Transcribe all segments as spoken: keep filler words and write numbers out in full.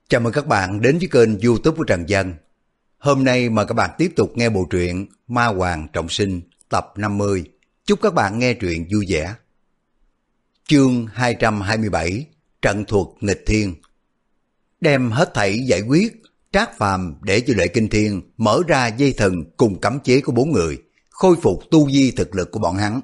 Chào mừng các bạn đến với kênh YouTube của Trần Dân. Hôm nay mời các bạn tiếp tục nghe bộ truyện Ma Hoàng Trọng Sinh tập năm mươi. Chúc các bạn nghe truyện vui vẻ. Chương hai trăm hai mươi bảy, Trận thuật nghịch thiên. Đem hết thảy giải quyết, Trác Phàm để cho Lệ Kinh Thiên mở ra dây thần cùng cấm chế của bốn người, khôi phục tu vi thực lực của bọn hắn.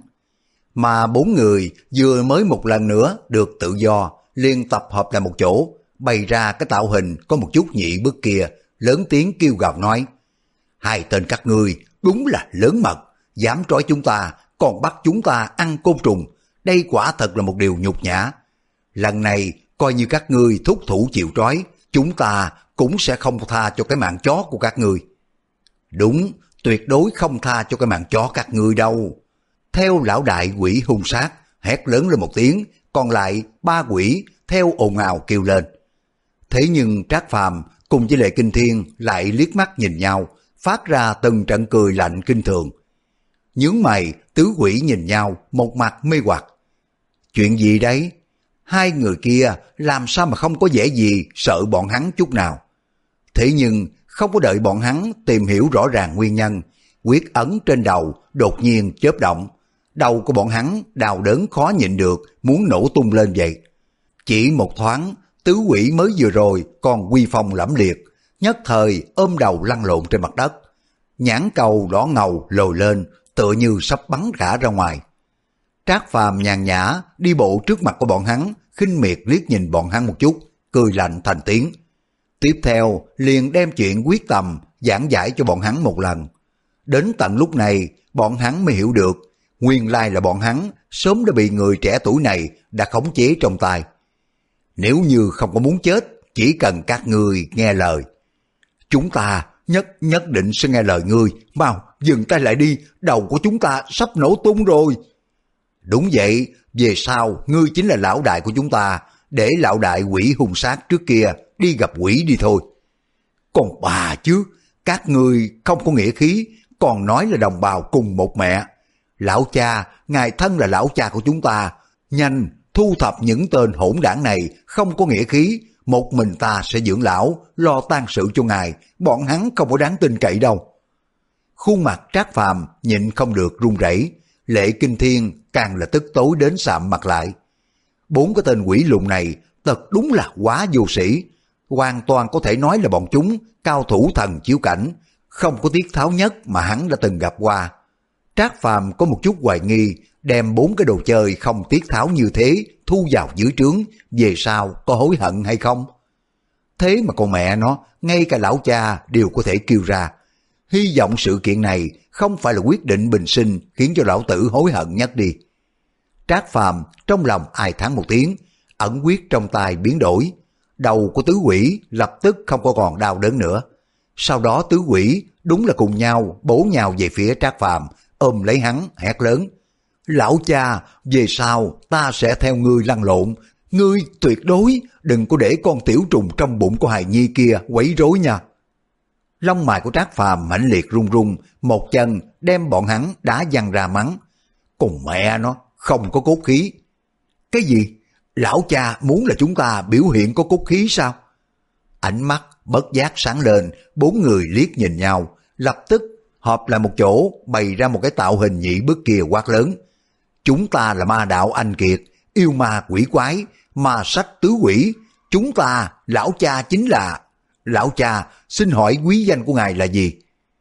Mà bốn người vừa mới một lần nữa được tự do, liên tập hợp lại một chỗ, bày ra cái tạo hình có một chút nhị bước kia, lớn tiếng kêu gào nói: hai tên các ngươi đúng là lớn mật, dám trói chúng ta, còn bắt chúng ta ăn côn trùng, đây quả thật là một điều nhục nhã. Lần này coi như các ngươi thúc thủ chịu trói, chúng ta cũng sẽ không tha cho cái mạng chó của các ngươi. Đúng, tuyệt đối không tha cho cái mạng chó các ngươi đâu. Theo lão đại quỷ hung sát hét lớn lên một tiếng, còn lại ba quỷ theo ồn ào kêu lên. Thế nhưng Trác Phàm cùng với Lệ Kinh Thiên lại liếc mắt nhìn nhau, phát ra từng trận cười lạnh kinh thường. Nhướng mày, tứ quỷ nhìn nhau, một mặt mê hoặc. Chuyện gì đấy? Hai người kia làm sao mà không có vẻ gì sợ bọn hắn chút nào. Thế nhưng không có đợi bọn hắn tìm hiểu rõ ràng nguyên nhân, quyết ấn trên đầu đột nhiên chớp động. Đầu của bọn hắn đau đớn khó nhịn được, muốn nổ tung lên vậy. Chỉ một thoáng, tứ quỷ mới vừa rồi còn uy phong lẫm liệt, nhất thời ôm đầu lăn lộn trên mặt đất. Nhãn cầu đỏ ngầu lồi lên, tựa như sắp bắn cả ra ngoài. Trác Phàm nhàn nhã đi bộ trước mặt của bọn hắn, khinh miệt liếc nhìn bọn hắn một chút, cười lạnh thành tiếng. Tiếp theo liền đem chuyện quyết tâm giảng giải cho bọn hắn một lần. Đến tận lúc này bọn hắn mới hiểu được, nguyên lai là bọn hắn sớm đã bị người trẻ tuổi này đã khống chế trong tay. Nếu như không có muốn chết, chỉ cần các ngươi nghe lời. Chúng ta nhất nhất định sẽ nghe lời ngươi. Mau, dừng tay lại đi, đầu của chúng ta sắp nổ tung rồi. Đúng vậy, về sau ngươi chính là lão đại của chúng ta, để lão đại quỷ hung sát trước kia đi gặp quỷ đi thôi. Còn bà chứ, các ngươi không có nghĩa khí, còn nói là đồng bào cùng một mẹ. Lão cha, ngài thân là lão cha của chúng ta, nhanh thu thập những tên hỗn đảng này không có nghĩa khí, một mình ta sẽ dưỡng lão, lo tang sự cho ngài, bọn hắn không có đáng tin cậy đâu. Khuôn mặt Trác Phàm nhịn không được run rẩy, Lệ Kinh Thiên càng là tức tối đến sạm mặt lại. Bốn cái tên quỷ lùn này thật đúng là quá vô sĩ, hoàn toàn có thể nói là bọn chúng cao thủ thần chiếu cảnh, không có tiết tháo nhất mà hắn đã từng gặp qua. Trác Phàm có một chút hoài nghi, đem bốn cái đồ chơi không tiết tháo như thế thu vào dưới trướng, về sau có hối hận hay không? Thế mà con mẹ nó, ngay cả lão cha đều có thể kêu ra. Hy vọng sự kiện này không phải là quyết định bình sinh khiến cho lão tử hối hận nhất đi. Trác Phàm trong lòng ai thán một tiếng, ẩn quyết trong tay biến đổi. Đầu của tứ quỷ lập tức không có còn đau đớn nữa. Sau đó tứ quỷ đúng là cùng nhau bổ nhào về phía Trác Phàm, ôm lấy hắn hét lớn: lão cha, về sau ta sẽ theo ngươi lăn lộn, ngươi tuyệt đối đừng có để con tiểu trùng trong bụng của hài nhi kia quấy rối nha. Lông mày của Trác Phàm mãnh liệt run run, một chân đem bọn hắn đá văng ra mắng: cùng mẹ nó, không có cốt khí. Cái gì? Lão cha muốn là chúng ta biểu hiện có cốt khí sao? Ánh mắt bất giác sáng lên, bốn người liếc nhìn nhau, lập tức họp lại một chỗ, bày ra một cái tạo hình nhị bước kia quát lớn: chúng ta là ma đạo anh kiệt, yêu ma quỷ quái, ma sách tứ quỷ, chúng ta, lão cha chính là... Lão cha, xin hỏi quý danh của ngài là gì?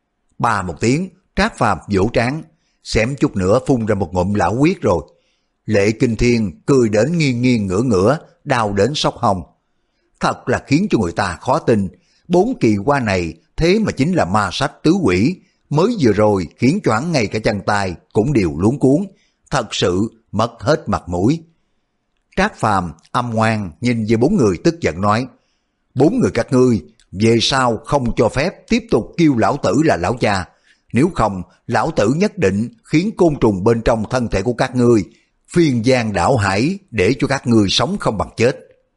Ba một tiếng, Trác Phàm vỗ trán, xém chút nữa phun ra một ngụm lão huyết rồi. Lệ Kinh Thiên cười đến nghiêng nghiêng ngửa ngửa, đau đến sốc hông. Thật là khiến cho người ta khó tin, bốn kỳ qua này thế mà chính là ma sách tứ quỷ, mới vừa rồi khiến cho hắn ngay cả chân tay cũng đều luống cuống, thật sự mất hết mặt mũi. Trác Phàm âm ngoan nhìn về bốn người tức giận nói: bốn người các ngươi về sau không cho phép tiếp tục kêu lão tử là lão cha, nếu không lão tử nhất định khiến côn trùng bên trong thân thể của các ngươi phiên giang đảo hải, để cho các ngươi sống không bằng chết.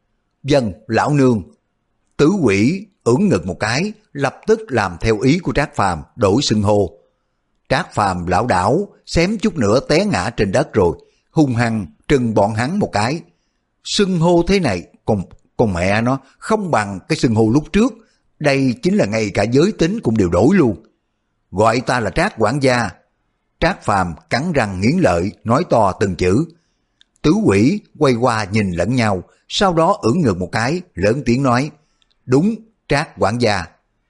Vâng, lão nương. Tứ quỷ ưỡn ngực một cái, lập tức làm theo ý của Trác Phàm, đổi xưng hô. Trác Phàm lão đảo, xém chút nữa té ngã trên đất rồi, hung hăng trừng bọn hắn một cái. Xưng hô thế này còn Con mẹ nó không bằng cái xưng hô lúc trước, đây chính là ngay cả giới tính cũng đều đổi luôn. Gọi ta là Trác quản gia. Trác Phàm cắn răng nghiến lợi nói to từng chữ. Tứ quỷ quay qua nhìn lẫn nhau, sau đó ưỡn ngực một cái, lớn tiếng nói, đúng, Trác quản gia.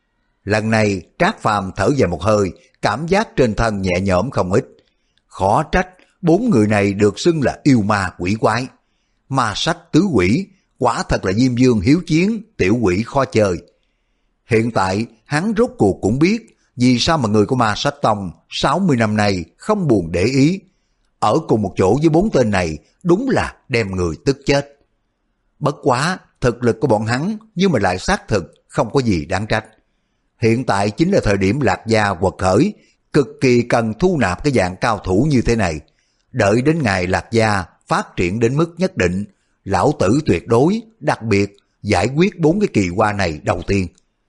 Lần này Trác Phàm thở dài một hơi, cảm giác trên thân nhẹ nhõm không ít. Khó trách bốn người này được xưng là yêu ma quỷ quái. Ma sách tứ quỷ, quả thật là Diêm Vương hiếu chiến, tiểu quỷ khó chơi. Hiện tại hắn rốt cuộc cũng biết vì sao mà người của Ma Sách Tông sáu mươi năm nay không buồn để ý. Ở cùng một chỗ với bốn tên này đúng là đem người tức chết. Bất quá thực lực của bọn hắn nhưng mà lại xác thực không có gì đáng trách. Hiện tại chính là thời điểm Lạc Gia quật khởi, cực kỳ cần thu nạp cái dạng cao thủ như thế này. Đợi đến ngày Lạc Gia phát triển đến mức nhất định, lão tử tuyệt đối, đặc biệt giải quyết bốn cái kỳ qua này đầu tiên.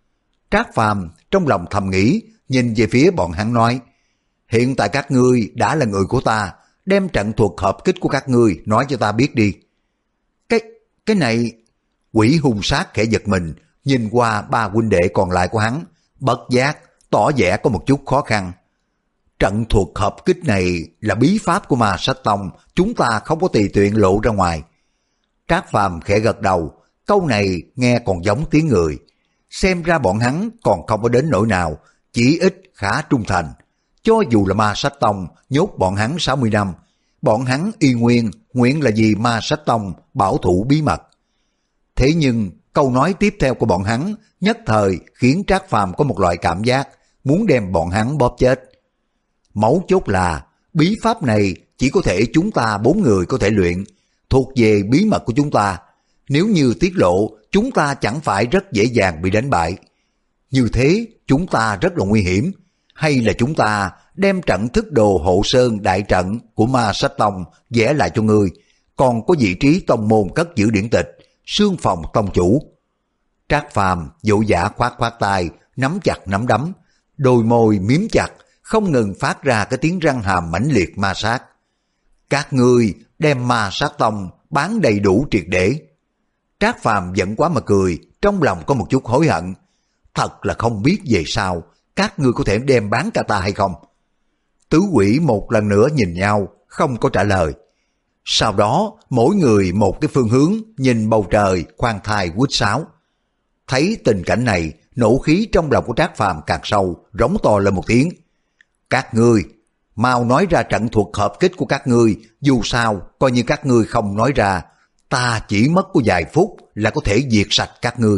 Trác Phàm trong lòng thầm nghĩ, nhìn về phía bọn hắn nói, hiện tại các ngươi đã là người của ta, đem trận thuật hợp kích của các ngươi nói cho ta biết đi. Cái, cái này... Quỷ hung sát khẽ giật mình, nhìn qua ba huynh đệ còn lại của hắn, bất giác, tỏ vẻ có một chút khó khăn. Trận thuật hợp kích này là bí pháp của Ma Sách Tông, chúng ta không có tùy tiện lộ ra ngoài. Trác Phàm khẽ gật đầu, câu này nghe còn giống tiếng người. Xem ra bọn hắn còn không có đến nỗi nào, chỉ ít khá trung thành. Cho dù là Ma Sách Tông nhốt bọn hắn sáu mươi năm, bọn hắn y nguyên nguyện là vì Ma Sách Tông bảo thủ bí mật. Thế nhưng câu nói tiếp theo của bọn hắn nhất thời khiến Trác Phàm có một loại cảm giác muốn đem bọn hắn bóp chết. Mấu chốt là bí pháp này chỉ có thể chúng ta bốn người có thể luyện, thuộc về bí mật của chúng ta. Nếu như tiết lộ, chúng ta chẳng phải rất dễ dàng bị đánh bại. Như thế chúng ta rất là nguy hiểm. Hay là chúng ta đem trận thức đồ hộ sơn đại trận của Ma Sách Tông vẽ lại cho ngươi, còn có vị trí tông môn cất giữ điển tịch, xương phòng tông chủ. Trác Phàm vội vã khoát khoát tay, nắm chặt nắm đấm, đôi môi miếm chặt, không ngừng phát ra cái tiếng răng hàm mãnh liệt ma sát. Các ngươi đem Ma Sát Tông bán đầy đủ triệt để. Trác Phàm giận quá mà cười, trong lòng có một chút hối hận. Thật là không biết về sau các ngươi có thể đem bán cả ta hay không. Tứ quỷ một lần nữa nhìn nhau, không có trả lời. Sau đó mỗi người một cái phương hướng, nhìn bầu trời khoan thai quýt sáo. Thấy tình cảnh này, nộ khí trong lòng của Trác Phàm càng sâu, rống to lên một tiếng. Các ngươi mau nói ra trận thuật hợp kích của các ngươi, dù sao coi như các ngươi không nói ra, ta chỉ mất có vài phút là có thể diệt sạch các ngươi.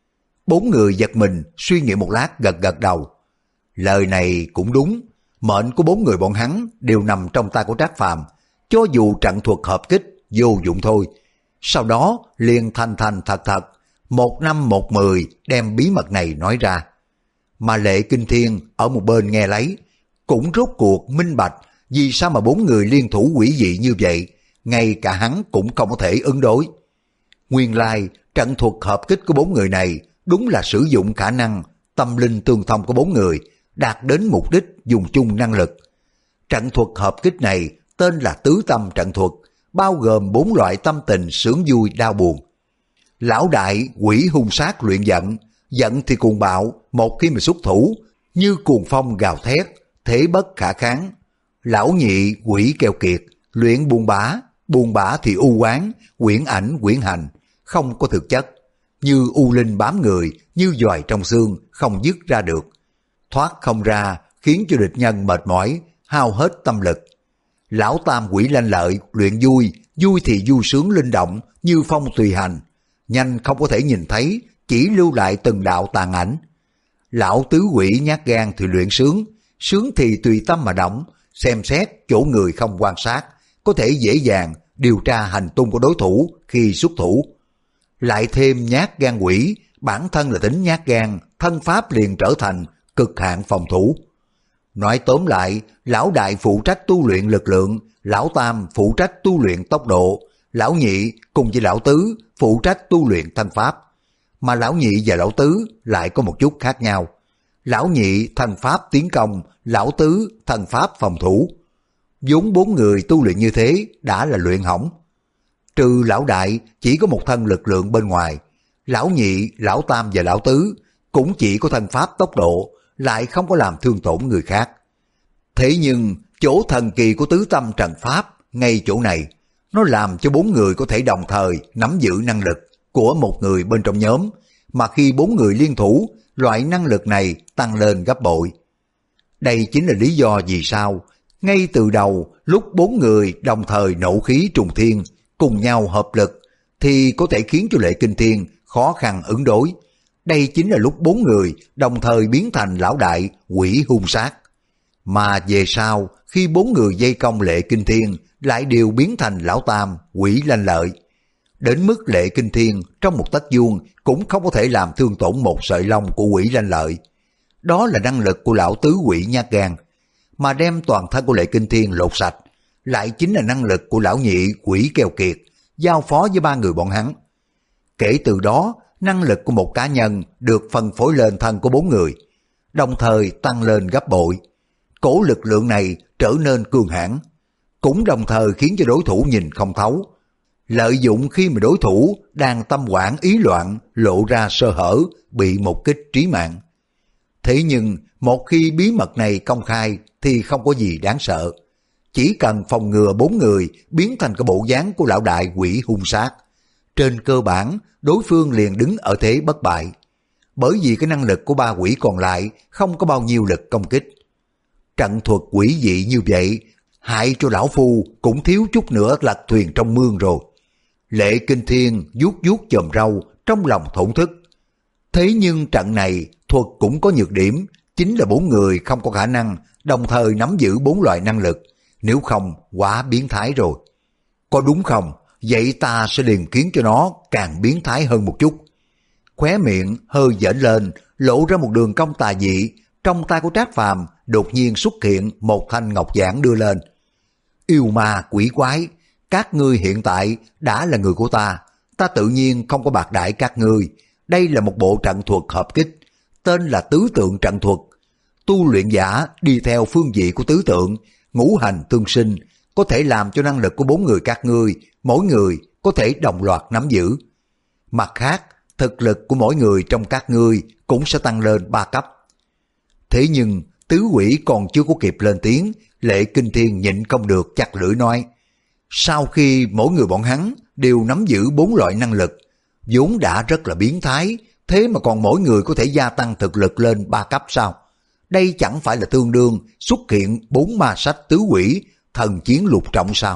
Bốn người giật mình, suy nghĩ một lát gật gật đầu. Lời này cũng đúng, mệnh của bốn người bọn hắn đều nằm trong tay của Trác Phàm, cho dù trận thuật hợp kích vô dụng thôi. Sau đó liền thành thành thật thật, một năm một mười đem bí mật này nói ra. Mà Lệ Kinh Thiên ở một bên nghe lấy, cũng rốt cuộc minh bạch vì sao mà bốn người liên thủ quỷ dị như vậy, ngay cả hắn cũng không có thể ứng đối. Nguyên lai trận thuật hợp kích của bốn người này đúng là sử dụng khả năng tâm linh tương thông của bốn người, đạt đến mục đích dùng chung năng lực. Trận thuật hợp kích này tên là tứ tâm trận thuật, bao gồm bốn loại tâm tình sướng vui đau buồn. Lão đại quỷ hung sát luyện giận, giận thì cuồng bạo, một khi mà xuất thủ như cuồng phong gào thét, thế bất khả kháng. Lão nhị quỷ keo kiệt, luyện buồn bã, buồn bã thì u quán, quyển ảnh quyển hành, không có thực chất, như u linh bám người, như giòi trong xương, không dứt ra được. Thoát không ra, khiến cho địch nhân mệt mỏi, hao hết tâm lực. Lão tam quỷ lanh lợi, luyện vui, vui thì vui sướng linh động, như phong tùy hành, nhanh không có thể nhìn thấy, chỉ lưu lại từng đạo tàn ảnh. Lão tứ quỷ nhát gan thì luyện sướng, sướng thì tùy tâm mà động, xem xét chỗ người không quan sát, có thể dễ dàng điều tra hành tung của đối thủ khi xuất thủ. Lại thêm nhát gan quỷ, bản thân là tính nhát gan, thân pháp liền trở thành cực hạn phòng thủ. Nói tóm lại, lão đại phụ trách tu luyện lực lượng, lão tam phụ trách tu luyện tốc độ, lão nhị cùng với lão tứ phụ trách tu luyện thân pháp. Mà lão nhị và lão tứ lại có một chút khác nhau. Lão nhị thân pháp tiến công, lão tứ thân pháp phòng thủ. Vốn bốn người tu luyện như thế đã là luyện hỏng. Trừ lão đại chỉ có một thân lực lượng bên ngoài, Lão nhị, lão tam và lão tứ cũng chỉ có thân pháp tốc độ, lại không có làm thương tổn người khác. Thế nhưng chỗ thần kỳ của tứ tâm trận pháp ngay chỗ này, nó làm cho bốn người có thể đồng thời nắm giữ năng lực của một người bên trong nhóm, mà khi bốn người liên thủ, loại năng lực này tăng lên gấp bội. Đây chính là lý do vì sao ngay từ đầu lúc bốn người đồng thời nộ khí trùng thiên cùng nhau hợp lực thì có thể khiến cho Lệ Kinh Thiên khó khăn ứng đối. Đây chính là lúc bốn người đồng thời biến thành lão đại quỷ hung sát. Mà về sau khi bốn người vây công Lệ Kinh Thiên lại đều biến thành lão tam quỷ lanh lợi. Đến mức Lệ Kinh Thiên trong một tấc vuông cũng không có thể làm thương tổn một sợi lông của quỷ lanh lợi. Đó là năng lực của lão tứ quỷ nhát gan. Mà đem toàn thân của Lệ Kinh Thiên lột sạch lại chính là năng lực của lão nhị quỷ keo kiệt giao phó với ba người bọn hắn. Kể từ đó, năng lực của một cá nhân được phân phối lên thân của bốn người, đồng thời tăng lên gấp bội. Cổ lực lượng này trở nên cường hãn, cũng đồng thời khiến cho đối thủ nhìn không thấu. Lợi dụng khi mà đối thủ đang tâm hoảng ý loạn lộ ra sơ hở, bị một kích trí mạng. Thế nhưng một khi bí mật này công khai thì không có gì đáng sợ. Chỉ cần phòng ngừa bốn người biến thành cái bộ dáng của lão đại quỷ hung sát, trên cơ bản đối phương liền đứng ở thế bất bại. Bởi vì cái năng lực của ba quỷ còn lại không có bao nhiêu lực công kích. Trận thuật quỷ dị như vậy, hại cho lão phu cũng thiếu chút nữa lật thuyền trong mương rồi. Lệ Kinh Thiên vuốt vuốt chòm râu trong lòng thổn thức. Thế nhưng trận này thuật cũng có nhược điểm, chính là bốn người không có khả năng đồng thời nắm giữ bốn loại năng lực, nếu không quá biến thái rồi. Có đúng không? Vậy ta sẽ liền khiến cho nó càng biến thái hơn một chút. Khóe miệng hơi dễn lên, lộ ra một đường cong tà dị. Trong tay của Trác Phàm đột nhiên xuất hiện một thanh ngọc giản đưa lên. Yêu ma quỷ quái, các ngươi hiện tại đã là người của ta, ta tự nhiên không có bạc đãi các ngươi. Đây là một bộ trận thuật hợp kích, tên là tứ tượng trận thuật. Tu luyện giả đi theo phương vị của tứ tượng, ngũ hành tương sinh, có thể làm cho năng lực của bốn người các ngươi, mỗi người có thể đồng loạt nắm giữ. Mặt khác, thực lực của mỗi người trong các ngươi cũng sẽ tăng lên ba cấp. Thế nhưng tứ quỷ còn chưa có kịp lên tiếng, Lệ Kinh Thiên nhịn không được chặt lưỡi nói. Sau khi mỗi người bọn hắn đều nắm giữ bốn loại năng lực, vốn đã rất là biến thái, thế mà còn mỗi người có thể gia tăng thực lực lên ba cấp sao? Đây chẳng phải là tương đương xuất hiện bốn ma sách tứ quỷ, thần chiến lục trọng sao?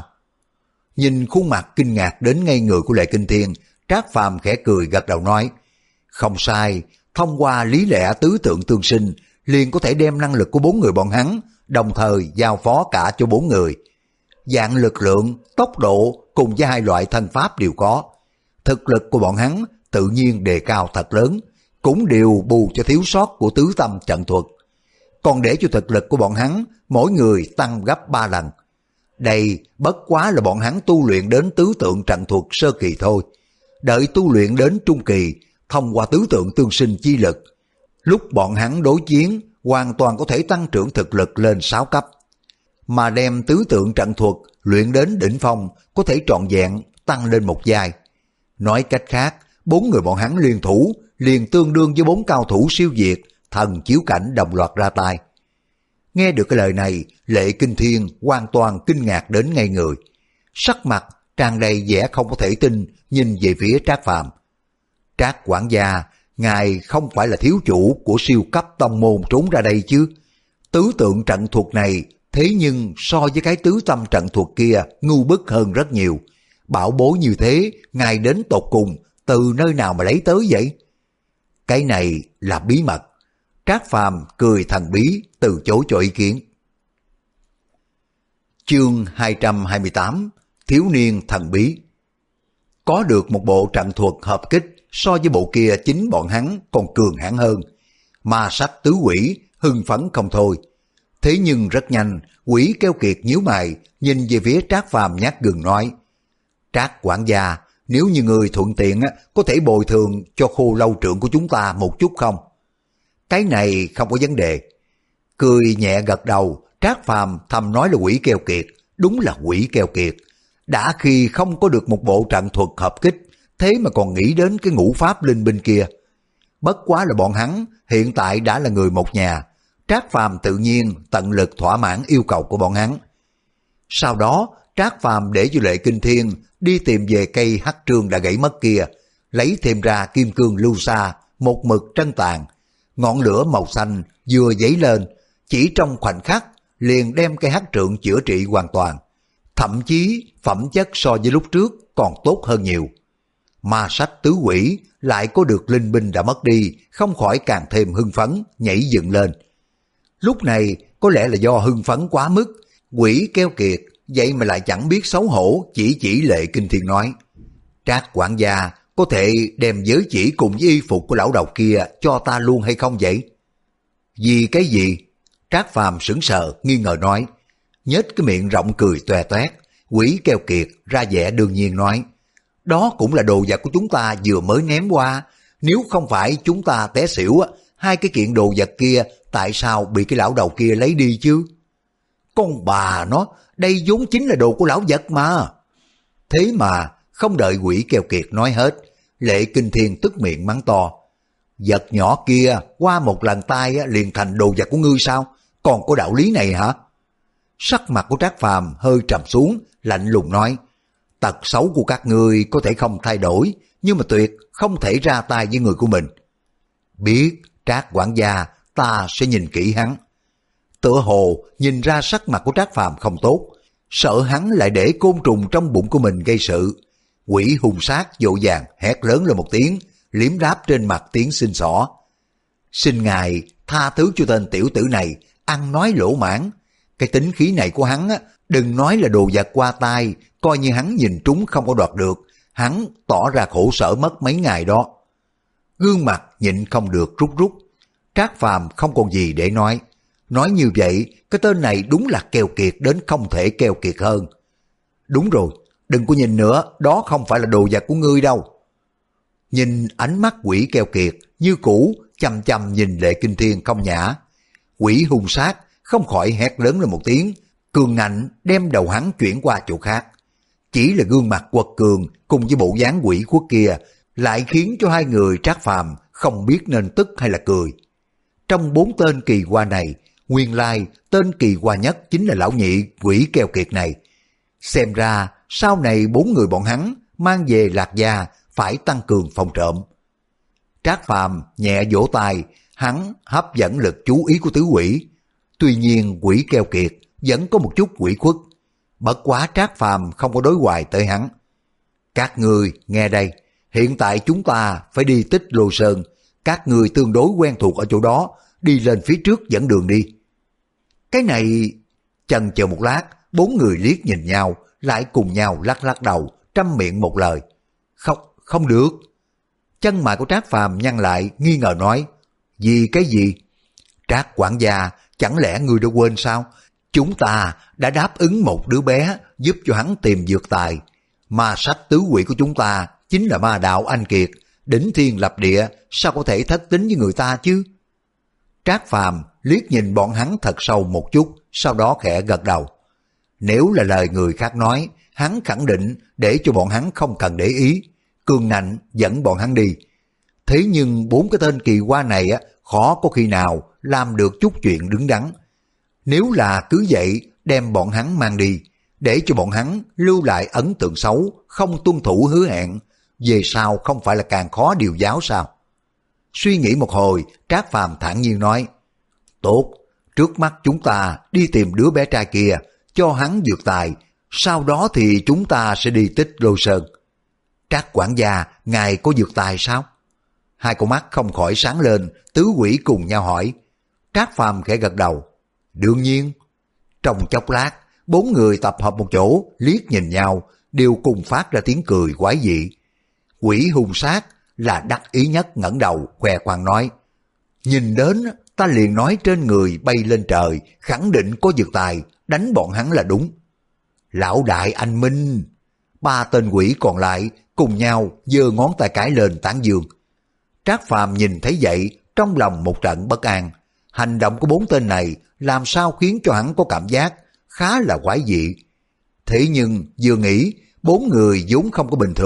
Nhìn khuôn mặt kinh ngạc đến ngây người của Lệ Kinh Thiên, Trác Phàm khẽ cười gật đầu nói, không sai, thông qua lý lẽ tứ tượng tương sinh, liền có thể đem năng lực của bốn người bọn hắn, đồng thời giao phó cả cho bốn người. Dạng lực lượng, tốc độ cùng với hai loại thân pháp đều có. Thực lực của bọn hắn tự nhiên đề cao thật lớn, cũng đều bù cho thiếu sót của tứ tâm trận thuật. Còn để cho thực lực của bọn hắn mỗi người tăng gấp ba lần. Đây bất quá là bọn hắn tu luyện đến tứ tượng trận thuật sơ kỳ thôi. Đợi tu luyện đến trung kỳ, thông qua tứ tượng tương sinh chi lực, lúc bọn hắn đối chiến hoàn toàn có thể tăng trưởng thực lực lên sáu cấp. Mà đem tứ tượng trận thuật luyện đến đỉnh phong có thể trọn vẹn tăng lên một giai. Nói cách khác, bốn người bọn hắn liên thủ liền tương đương với bốn cao thủ siêu việt, thần chiếu cảnh đồng loạt ra tay. Nghe được cái lời này, Lệ Kinh Thiên hoàn toàn kinh ngạc đến ngây người. Sắc mặt tràn đầy vẻ không có thể tin, nhìn về phía Trác Phàm. Trác quản gia, ngài không phải là thiếu chủ của siêu cấp tông môn trốn ra đây chứ? Tứ tượng trận thuật này thế nhưng so với cái tứ tâm trận thuật kia ngu bức hơn rất nhiều. Bảo bối như thế, ngài đến tột cùng từ nơi nào mà lấy tới vậy? Cái này là bí mật. Trác Phàm cười thần bí từ chối cho ý kiến. Chương hai trăm hai mươi tám, Thiếu niên thần bí. Có được một bộ trận thuật hợp kích so với bộ kia chính bọn hắn còn cường hãn hơn. Ma sách tứ quỷ hưng phấn không thôi. Thế nhưng rất nhanh, quỷ keo kiệt nhíu mày, nhìn về phía Trác Phàm nhát gừng nói, Trác quản gia, nếu như người thuận tiện có thể bồi thường cho Khô Lâu trưởng của chúng ta một chút không? Cái này không có vấn đề. Cười nhẹ gật đầu, Trác Phàm thầm nói là quỷ keo kiệt, đúng là quỷ keo kiệt. Đã khi không có được một bộ trận thuật hợp kích, thế mà còn nghĩ đến cái ngũ pháp linh binh kia. Bất quá là bọn hắn hiện tại đã là người một nhà, Trác Phàm tự nhiên tận lực thỏa mãn yêu cầu của bọn hắn. Sau đó, Trác Phàm để cho Lệ Kinh Thiên đi tìm về cây hắc trương đã gãy mất kia, lấy thêm ra kim cương lưu sa, một mực trân tàn. Ngọn lửa màu xanh vừa dấy lên, chỉ trong khoảnh khắc liền đem cây hắc trượng chữa trị hoàn toàn. Thậm chí phẩm chất so với lúc trước còn tốt hơn nhiều. Ma sách tứ quỷ lại có được linh binh đã mất đi, không khỏi càng thêm hưng phấn, nhảy dựng lên. Lúc này có lẽ là do hưng phấn quá mức, quỷ keo kiệt, vậy mà lại chẳng biết xấu hổ, chỉ chỉ Lệ Kinh Thiên nói: Trác quản gia có thể đem giới chỉ cùng với y phục của lão đầu kia cho ta luôn hay không vậy? Vì cái gì? Trác Phàm sững sờ nghi ngờ nói, nhếch cái miệng rộng cười toe toét. Quỷ keo kiệt ra vẻ đương nhiên nói, đó cũng là đồ vật của chúng ta vừa mới ném qua, nếu không phải chúng ta té xỉu, hai cái kiện đồ vật kia tại sao bị cái lão đầu kia lấy đi chứ? Con bà nó, đây vốn chính là đồ của lão vật mà. Thế mà không đợi quỷ keo kiệt nói hết, Lệ Kinh Thiên tức miệng mắng to, vật nhỏ kia qua một lần tay liền thành đồ vật của ngươi sao? Còn có đạo lý này hả? Sắc mặt của Trác Phàm hơi trầm xuống, lạnh lùng nói, tật xấu của các ngươi có thể không thay đổi, nhưng mà tuyệt không thể ra tay với người của mình. Biết, Trác quản gia, ta sẽ nhìn kỹ hắn. Tựa hồ nhìn ra sắc mặt của Trác Phàm không tốt, sợ hắn lại để côn trùng trong bụng của mình gây sự. Quỷ hung sát vội vàng hét lớn lên một tiếng, liếm đáp trên mặt tiếng xin xỏ. Xin ngài tha thứ cho tên tiểu tử này, ăn nói lỗ mãn. Cái tính khí này của hắn á, đừng nói là đồ vật qua tay, coi như hắn nhìn trúng không có đoạt được, hắn tỏ ra khổ sở mất mấy ngày đó. Gương mặt nhịn không được rút rút. Trác Phàm không còn gì để nói. Nói như vậy, cái tên này đúng là keo kiệt đến không thể keo kiệt hơn. Đúng rồi, đừng có nhìn nữa, đó không phải là đồ vật của ngươi đâu. Nhìn ánh mắt quỷ keo kiệt, như cũ, chăm chăm nhìn Lệ Kinh Thiên không nhã. Quỷ hung sát, không khỏi hét lớn lên một tiếng, cường ngạnh đem đầu hắn chuyển qua chỗ khác. Chỉ là gương mặt quật cường cùng với bộ dáng quỷ khuất kia, lại khiến cho hai người Trác Phàm không biết nên tức hay là cười. Trong bốn tên kỳ hoa này, nguyên lai tên kỳ hoa nhất chính là lão nhị quỷ keo kiệt này. Xem ra sau này bốn người bọn hắn mang về Lạc Gia phải tăng cường phòng trộm. Trác Phàm nhẹ vỗ tay, hắn hấp dẫn lực chú ý của tứ quỷ. Tuy nhiên quỷ keo kiệt vẫn có một chút quỷ khuất. Bất quá Trác Phàm không có đối hoài tới hắn. Các ngươi nghe đây, hiện tại chúng ta phải đi Tích Lô Sơn. Các ngươi tương đối quen thuộc ở chỗ đó, đi lên phía trước dẫn đường đi. Cái này... Chần chờ một lát, bốn người liếc nhìn nhau, lại cùng nhau lắc lắc đầu, trăm miệng một lời. Không, không được. Chân mày của Trác Phàm nhăn lại, nghi ngờ nói, vì cái gì? Trác quản gia, chẳng lẽ ngươi đã quên sao? Chúng ta đã đáp ứng một đứa bé giúp cho hắn tìm dược tài. Ma sách tứ quỷ của chúng ta chính là ma đạo anh kiệt, đỉnh thiên lập địa, sao có thể thất tín với người ta chứ? Trác Phàm liếc nhìn bọn hắn thật sâu một chút, sau đó khẽ gật đầu. Nếu là lời người khác nói, hắn khẳng định để cho bọn hắn không cần để ý, cường ngạnh dẫn bọn hắn đi. Thế nhưng bốn cái tên kỳ hoa này á, khó có khi nào làm được chút chuyện đứng đắn. Nếu là cứ vậy đem bọn hắn mang đi, để cho bọn hắn lưu lại ấn tượng xấu, không tuân thủ hứa hẹn, về sau không phải là càng khó điều giáo sao? Suy nghĩ một hồi, Trác Phàm thản nhiên nói, tốt, trước mắt chúng ta đi tìm đứa bé trai kia, cho hắn dược tài, sau đó thì chúng ta sẽ đi Tích Lô Sơn. Trác quản gia, ngài có dược tài sao? Hai con mắt không khỏi sáng lên, tứ quỷ cùng nhau hỏi. Trác Phàm khẽ gật đầu. Đương nhiên. Trong chốc lát, bốn người tập hợp một chỗ, liếc nhìn nhau, đều cùng phát ra tiếng cười quái dị. Quỷ hung sát là đắc ý nhất ngẩng đầu, khoe khoang nói. Nhìn đến, ta liền nói trên người bay lên trời, khẳng định có dược tài, đánh bọn hắn là đúng. Lão đại anh minh. Ba tên quỷ còn lại cùng nhau giơ ngón tay cái lên tán dương. Trác Phàm nhìn thấy vậy, trong lòng một trận bất an. Hành động của bốn tên này làm sao khiến cho hắn có cảm giác khá là quái dị. Thế nhưng vừa nghĩ, bốn người vốn không có bình thường,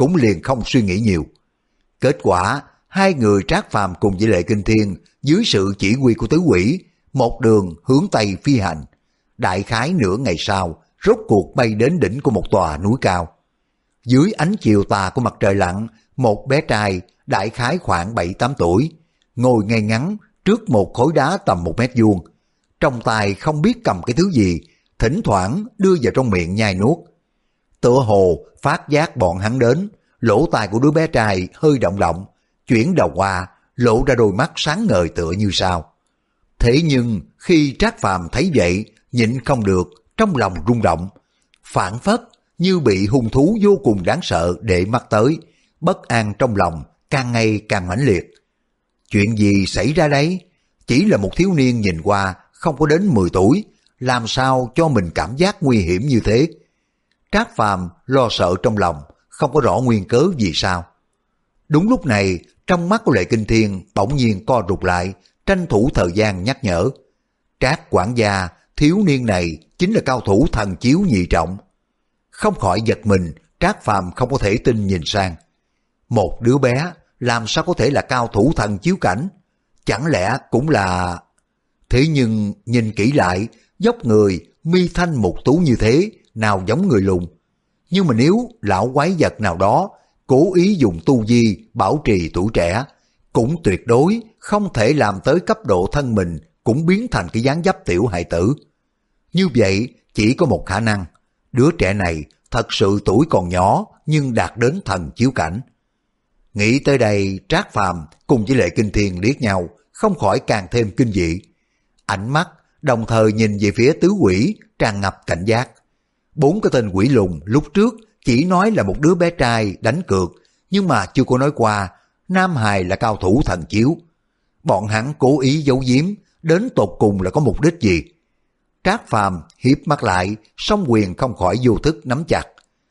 cũng liền không suy nghĩ nhiều. Kết quả, hai người Trác Phàm cùng với Lệ Kinh Thiên dưới sự chỉ huy của tứ quỷ, một đường hướng Tây phi hành. Đại khái nửa ngày sau, rốt cuộc bay đến đỉnh của một tòa núi cao. Dưới ánh chiều tà của mặt trời lặn, một bé trai đại khái khoảng bảy tám tuổi, ngồi ngay ngắn trước một khối đá tầm một mét vuông. Trong tay không biết cầm cái thứ gì, thỉnh thoảng đưa vào trong miệng nhai nuốt. Tựa hồ phát giác bọn hắn đến, lỗ tai của đứa bé trai hơi động động, chuyển đầu qua, lộ ra đôi mắt sáng ngời tựa như sao. Thế nhưng khi Trác Phàm thấy vậy, nhịn không được, trong lòng rung động, phảng phất như bị hung thú vô cùng đáng sợ để mắt tới, bất an trong lòng càng ngày càng mãnh liệt. Chuyện gì xảy ra đấy? Chỉ là một thiếu niên nhìn qua không có đến mười tuổi, làm sao cho mình cảm giác nguy hiểm như thế? Trác Phàm lo sợ trong lòng, không có rõ nguyên cớ vì sao. Đúng lúc này, trong mắt của Lệ Kinh Thiên bỗng nhiên co rụt lại, tranh thủ thời gian nhắc nhở. Trác quản gia, thiếu niên này chính là cao thủ thần chiếu nhị trọng. Không khỏi giật mình, Trác Phàm không có thể tin nhìn sang. Một đứa bé làm sao có thể là cao thủ thần chiếu cảnh? Chẳng lẽ cũng là... Thế nhưng nhìn kỹ lại, dốc người, mi thanh mục tú như thế, nào giống người lùn. Nhưng mà nếu lão quái vật nào đó cố ý dùng tu vi bảo trì tuổi trẻ, cũng tuyệt đối không thể làm tới cấp độ thân mình cũng biến thành cái dáng dấp tiểu hài tử. Như vậy chỉ có một khả năng, đứa trẻ này thật sự tuổi còn nhỏ nhưng đạt đến thần chiếu cảnh. Nghĩ tới đây, Trác Phàm cùng với Lệ Kinh Thiên liếc nhau, không khỏi càng thêm kinh dị. Ánh mắt đồng thời nhìn về phía tứ quỷ tràn ngập cảnh giác. Bốn cái tên quỷ lùn lúc trước chỉ nói là một đứa bé trai đánh cược, nhưng mà chưa có nói qua Nam Hài là cao thủ thần chiếu. Bọn hắn cố ý giấu giếm, đến tột cùng là có mục đích gì? Trác Phàm hiếp mắt lại, song quyền không khỏi vô thức nắm chặt.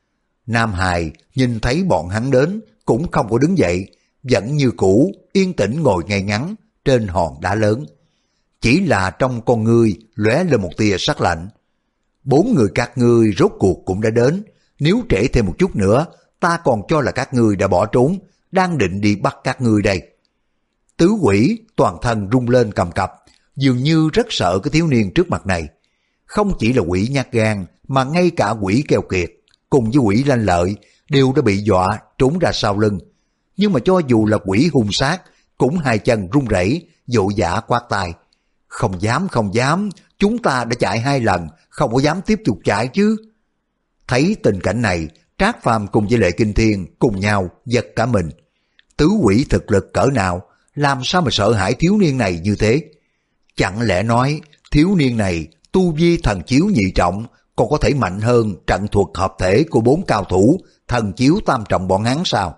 Nam Hài nhìn thấy bọn hắn đến cũng không có đứng dậy, vẫn như cũ yên tĩnh ngồi ngay ngắn trên hòn đá lớn. Chỉ là trong con ngươi lóe lên một tia sắc lạnh. Bốn người các ngươi rốt cuộc cũng đã đến, nếu trễ thêm một chút nữa, ta còn cho là các ngươi đã bỏ trốn, đang định đi bắt các ngươi đây. Tứ quỷ toàn thân rung lên cầm cập, dường như rất sợ cái thiếu niên trước mặt này. Không chỉ là quỷ nhát gan, mà ngay cả quỷ keo kiệt cùng với quỷ lanh lợi đều đã bị dọa trốn ra sau lưng. Nhưng mà cho dù là quỷ hung sát, cũng hai chân run rẩy, vội vã quát tai. Không dám, không dám, chúng ta đã chạy hai lần, không có dám tiếp tục chạy chứ. Thấy tình cảnh này, Trác Phàm cùng với Lệ Kinh Thiên cùng nhau giật cả mình. Tứ quỷ thực lực cỡ nào, làm sao mà sợ hãi thiếu niên này như thế? Chẳng lẽ nói thiếu niên này tu vi thần chiếu nhị trọng còn có thể mạnh hơn trận thuật hợp thể của bốn cao thủ thần chiếu tam trọng bọn hắn sao?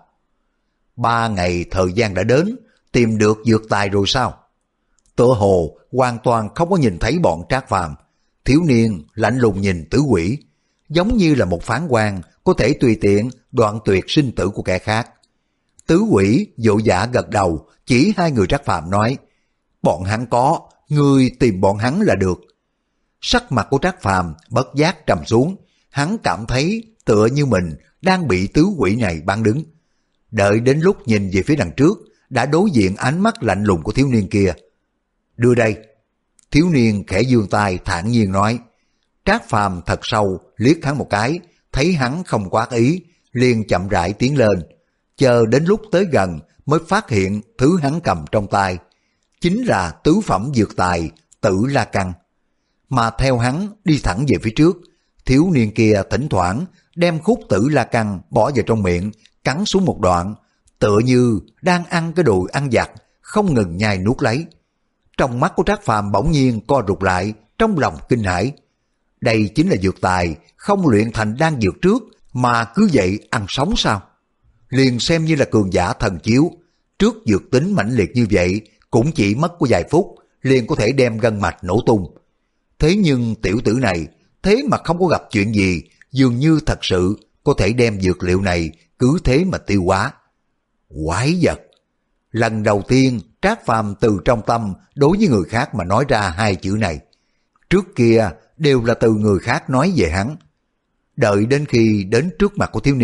Ba ngày thời gian đã đến, tìm được dược tài rồi sao? Tựa hồ hoàn toàn không có nhìn thấy bọn Trác Phàm. Thiếu niên lạnh lùng nhìn tứ quỷ, giống như là một phán quan có thể tùy tiện đoạn tuyệt sinh tử của kẻ khác. Tứ quỷ vội vã gật đầu, chỉ hai người Trác Phàm nói, bọn hắn có, ngươi tìm bọn hắn là được. Sắc mặt của Trác Phàm bất giác trầm xuống, hắn cảm thấy tựa như mình đang bị tứ quỷ này bán đứng. Đợi đến lúc nhìn về phía đằng trước, đã đối diện ánh mắt lạnh lùng của thiếu niên kia. Đưa đây. Thiếu niên khẽ giương tay thản nhiên nói. Trác Phàm thật sâu liếc hắn một cái, thấy hắn không quá ý, liền chậm rãi tiến lên, chờ đến lúc tới gần mới phát hiện thứ hắn cầm trong tay chính là tứ phẩm dược tài Tử La Căn. Mà theo hắn đi thẳng về phía trước, thiếu niên kia thỉnh thoảng đem khúc Tử La Căn bỏ vào trong miệng, cắn xuống một đoạn, tựa như đang ăn cái đồ ăn vặt, không ngừng nhai nuốt lấy. Trong mắt của Trác Phàm bỗng nhiên co rụt lại, trong lòng kinh hãi. Đây chính là dược tài không luyện thành đan dược trước mà cứ vậy ăn sống sao? Liền xem như là cường giả thần chiếu, trước dược tính mãnh liệt như vậy cũng chỉ mất có vài phút liền có thể đem gân mạch nổ tung. Thế nhưng tiểu tử này thế mà không có gặp chuyện gì, dường như thật sự có thể đem dược liệu này cứ thế mà tiêu hóa. Quái vật! Lần đầu tiên Trác Phàm từ trong tâm đối với người khác mà nói ra hai chữ này. Trước kia đều là từ người khác nói về hắn. Đợi đến khi đến trước mặt của thiếu niên,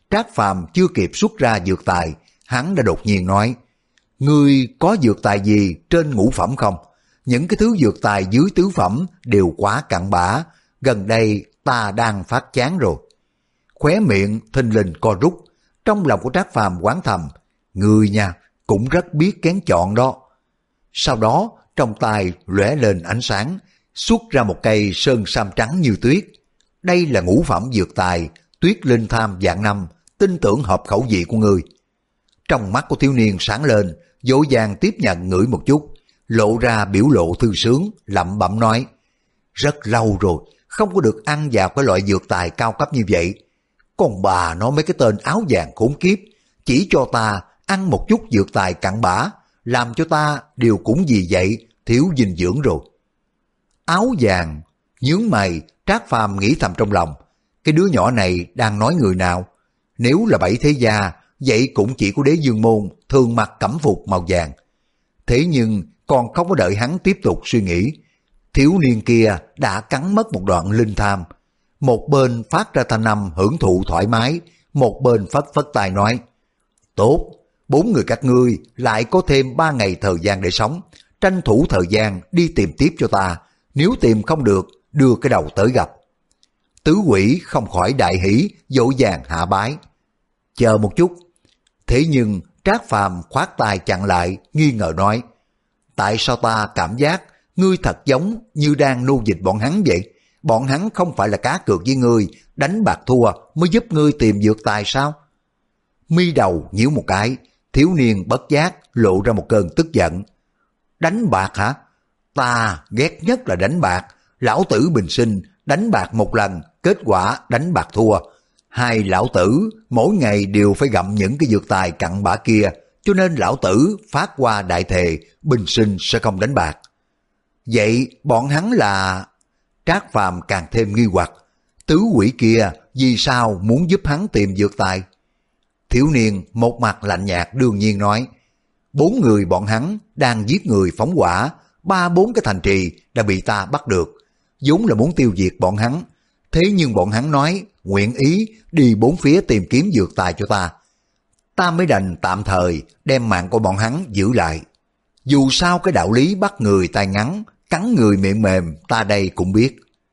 Trác Phàm chưa kịp xuất ra dược tài, hắn đã đột nhiên nói, ngươi có dược tài gì trên ngũ phẩm không? Những cái thứ dược tài dưới tứ phẩm đều quá cặn bã, gần đây ta đang phát chán rồi. Khóe miệng thình lình co rút, trong lòng của Trác Phàm oán thầm, ngươi nha, cũng rất biết kén chọn đó. Sau đó, trong tay lóe lên ánh sáng, xuất ra một cây sơn sam trắng như tuyết. Đây là ngũ phẩm dược tài, Tuyết Linh Tham dạng năm, tin tưởng hợp khẩu vị của ngươi. Trong mắt của thiếu niên sáng lên, dỗ dàng tiếp nhận ngửi một chút, lộ ra biểu lộ thư sướng, lẩm bẩm nói, rất lâu rồi, không có được ăn vào cái loại dược tài cao cấp như vậy. Còn bà nói mấy cái tên áo vàng khốn kiếp, chỉ cho ta ăn một chút dược tài cặn bã, làm cho ta đều cũng vì vậy thiếu dinh dưỡng rồi. Áo vàng, nhướng mày, Trác Phàm nghĩ thầm trong lòng, cái đứa nhỏ này đang nói người nào? Nếu là bảy thế gia, vậy cũng chỉ có Đế Dương Môn thường mặc cẩm phục màu vàng. Thế nhưng còn không có đợi hắn tiếp tục suy nghĩ, thiếu niên kia đã cắn mất một đoạn linh tham. Một bên phát ra thanh âm hưởng thụ thoải mái, một bên phất phất tay nói, tốt, bốn người các ngươi lại có thêm ba ngày thời gian để sống, tranh thủ thời gian đi tìm tiếp cho ta, nếu tìm không được, đưa cái đầu tới gặp. Tứ quỷ không khỏi đại hỉ, dỗ dàng hạ bái. Chờ một chút. Thế nhưng Trác Phàm khoát tay chặn lại, nghi ngờ nói, tại sao ta cảm giác ngươi thật giống như đang nô dịch bọn hắn vậy? Bọn hắn không phải là cá cược với ngươi, đánh bạc thua mới giúp ngươi tìm dược tài sao? Mi đầu nhíu một cái, thiếu niên bất giác lộ ra một cơn tức giận. Đánh bạc hả? Ta ghét nhất là đánh bạc. Lão tử bình sinh đánh bạc một lần, kết quả đánh bạc thua. Hai lão tử mỗi ngày đều phải gặm những cái dược tài cặn bã kia, cho nên lão tử phát qua đại thề bình sinh sẽ không đánh bạc. Vậy bọn hắn là... Trác Phàm càng thêm nghi hoặc, tứ quỷ kia vì sao muốn giúp hắn tìm dược tài? Thiếu niên một mặt lạnh nhạt đương nhiên nói, bốn người bọn hắn đang giết người phóng hỏa, ba bốn cái thành trì đã bị ta bắt được, vốn là muốn tiêu diệt bọn hắn, thế nhưng bọn hắn nói nguyện ý đi bốn phía tìm kiếm dược tài cho ta, ta mới đành tạm thời đem mạng của bọn hắn giữ lại. Dù sao cái đạo lý bắt người tay ngắn, cắn người miệng mềm ta đây cũng biết.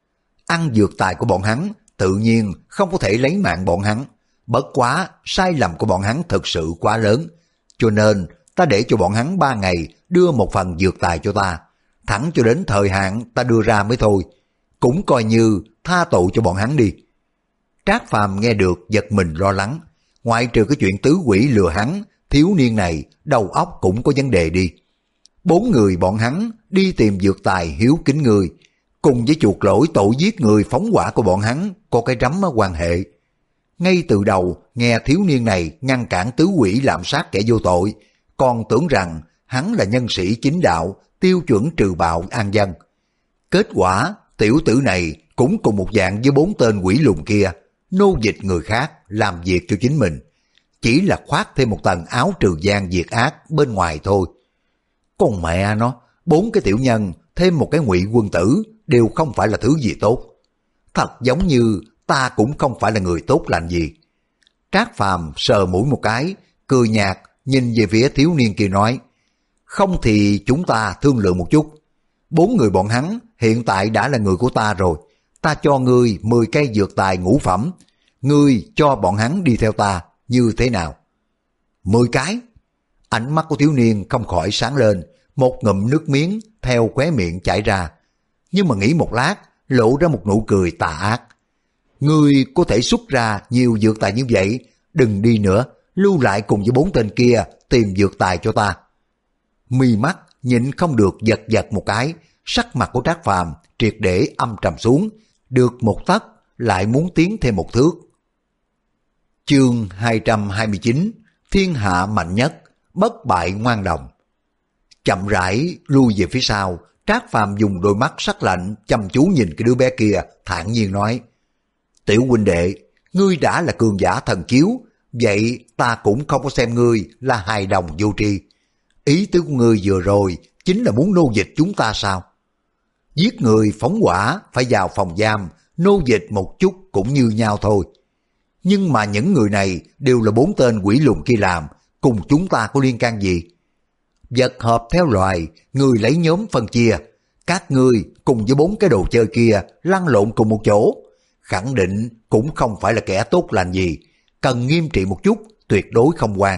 Ăn dược tài của bọn hắn tự nhiên không có thể lấy mạng bọn hắn, bất quá sai lầm của bọn hắn thực sự quá lớn, cho nên ta để cho bọn hắn ba ngày đưa một phần dược tài cho ta, thẳng cho đến thời hạn ta đưa ra mới thôi, cũng coi như tha tội cho bọn hắn đi. Trác Phàm nghe được giật mình lo lắng, ngoại trừ cái chuyện tứ quỷ lừa hắn, thiếu niên này đầu óc cũng có vấn đề đi. Bốn người bọn hắn đi tìm dược tài hiếu kính người, cùng với chuột lỗi tội giết người phóng hỏa của bọn hắn có cái rắm quan hệ. Ngay từ đầu nghe thiếu niên này ngăn cản tứ quỷ lạm sát kẻ vô tội, còn tưởng rằng hắn là nhân sĩ chính đạo, tiêu chuẩn trừ bạo an dân. Kết quả tiểu tử này cũng cùng một dạng với bốn tên quỷ lùn kia, nô dịch người khác làm việc cho chính mình, chỉ là khoác thêm một tầng áo trừ gian diệt ác bên ngoài thôi. Con mẹ nó, bốn cái tiểu nhân thêm một cái ngụy quân tử đều không phải là thứ gì tốt. Thật giống như ta cũng không phải là người tốt lành gì. Trác Phàm sờ mũi một cái, cười nhạt nhìn về phía thiếu niên kia nói, không thì chúng ta thương lượng một chút. Bốn người bọn hắn hiện tại đã là người của ta rồi, ta cho ngươi mười cây dược tài ngũ phẩm, ngươi cho bọn hắn đi theo ta, như thế nào? Mười cái? Ánh mắt của thiếu niên không khỏi sáng lên, một ngụm nước miếng theo khóe miệng chảy ra, nhưng mà nghĩ một lát, lộ ra một nụ cười tà ác. Ngươi có thể xuất ra nhiều dược tài như vậy, đừng đi nữa, lưu lại cùng với bốn tên kia tìm dược tài cho ta. Mi mắt nhịn không được giật giật một cái, sắc mặt của Trác Phàm triệt để âm trầm xuống, được một tấc lại muốn tiến thêm một thước. Chương hai trăm hai mươi chín, thiên hạ mạnh nhất, bất bại ngoan đồng. Chậm rãi lui về phía sau, Trác Phàm dùng đôi mắt sắc lạnh chăm chú nhìn cái đứa bé kia, thản nhiên nói, tiểu huynh đệ, ngươi đã là cường giả thần chiếu, vậy ta cũng không có xem ngươi là hài đồng vô tri. Ý tứ của ngươi vừa rồi chính là muốn nô dịch chúng ta sao? Giết người phóng hỏa phải vào phòng giam, nô dịch một chút cũng như nhau thôi. Nhưng mà những người này đều là bốn tên quỷ lùn kia làm, cùng chúng ta có liên can gì? Vật hợp theo loài, người lấy nhóm phân chia. Các ngươi cùng với bốn cái đồ chơi kia lăn lộn cùng một chỗ, khẳng định cũng không phải là kẻ tốt lành gì, cần nghiêm trị một chút, tuyệt đối không quan.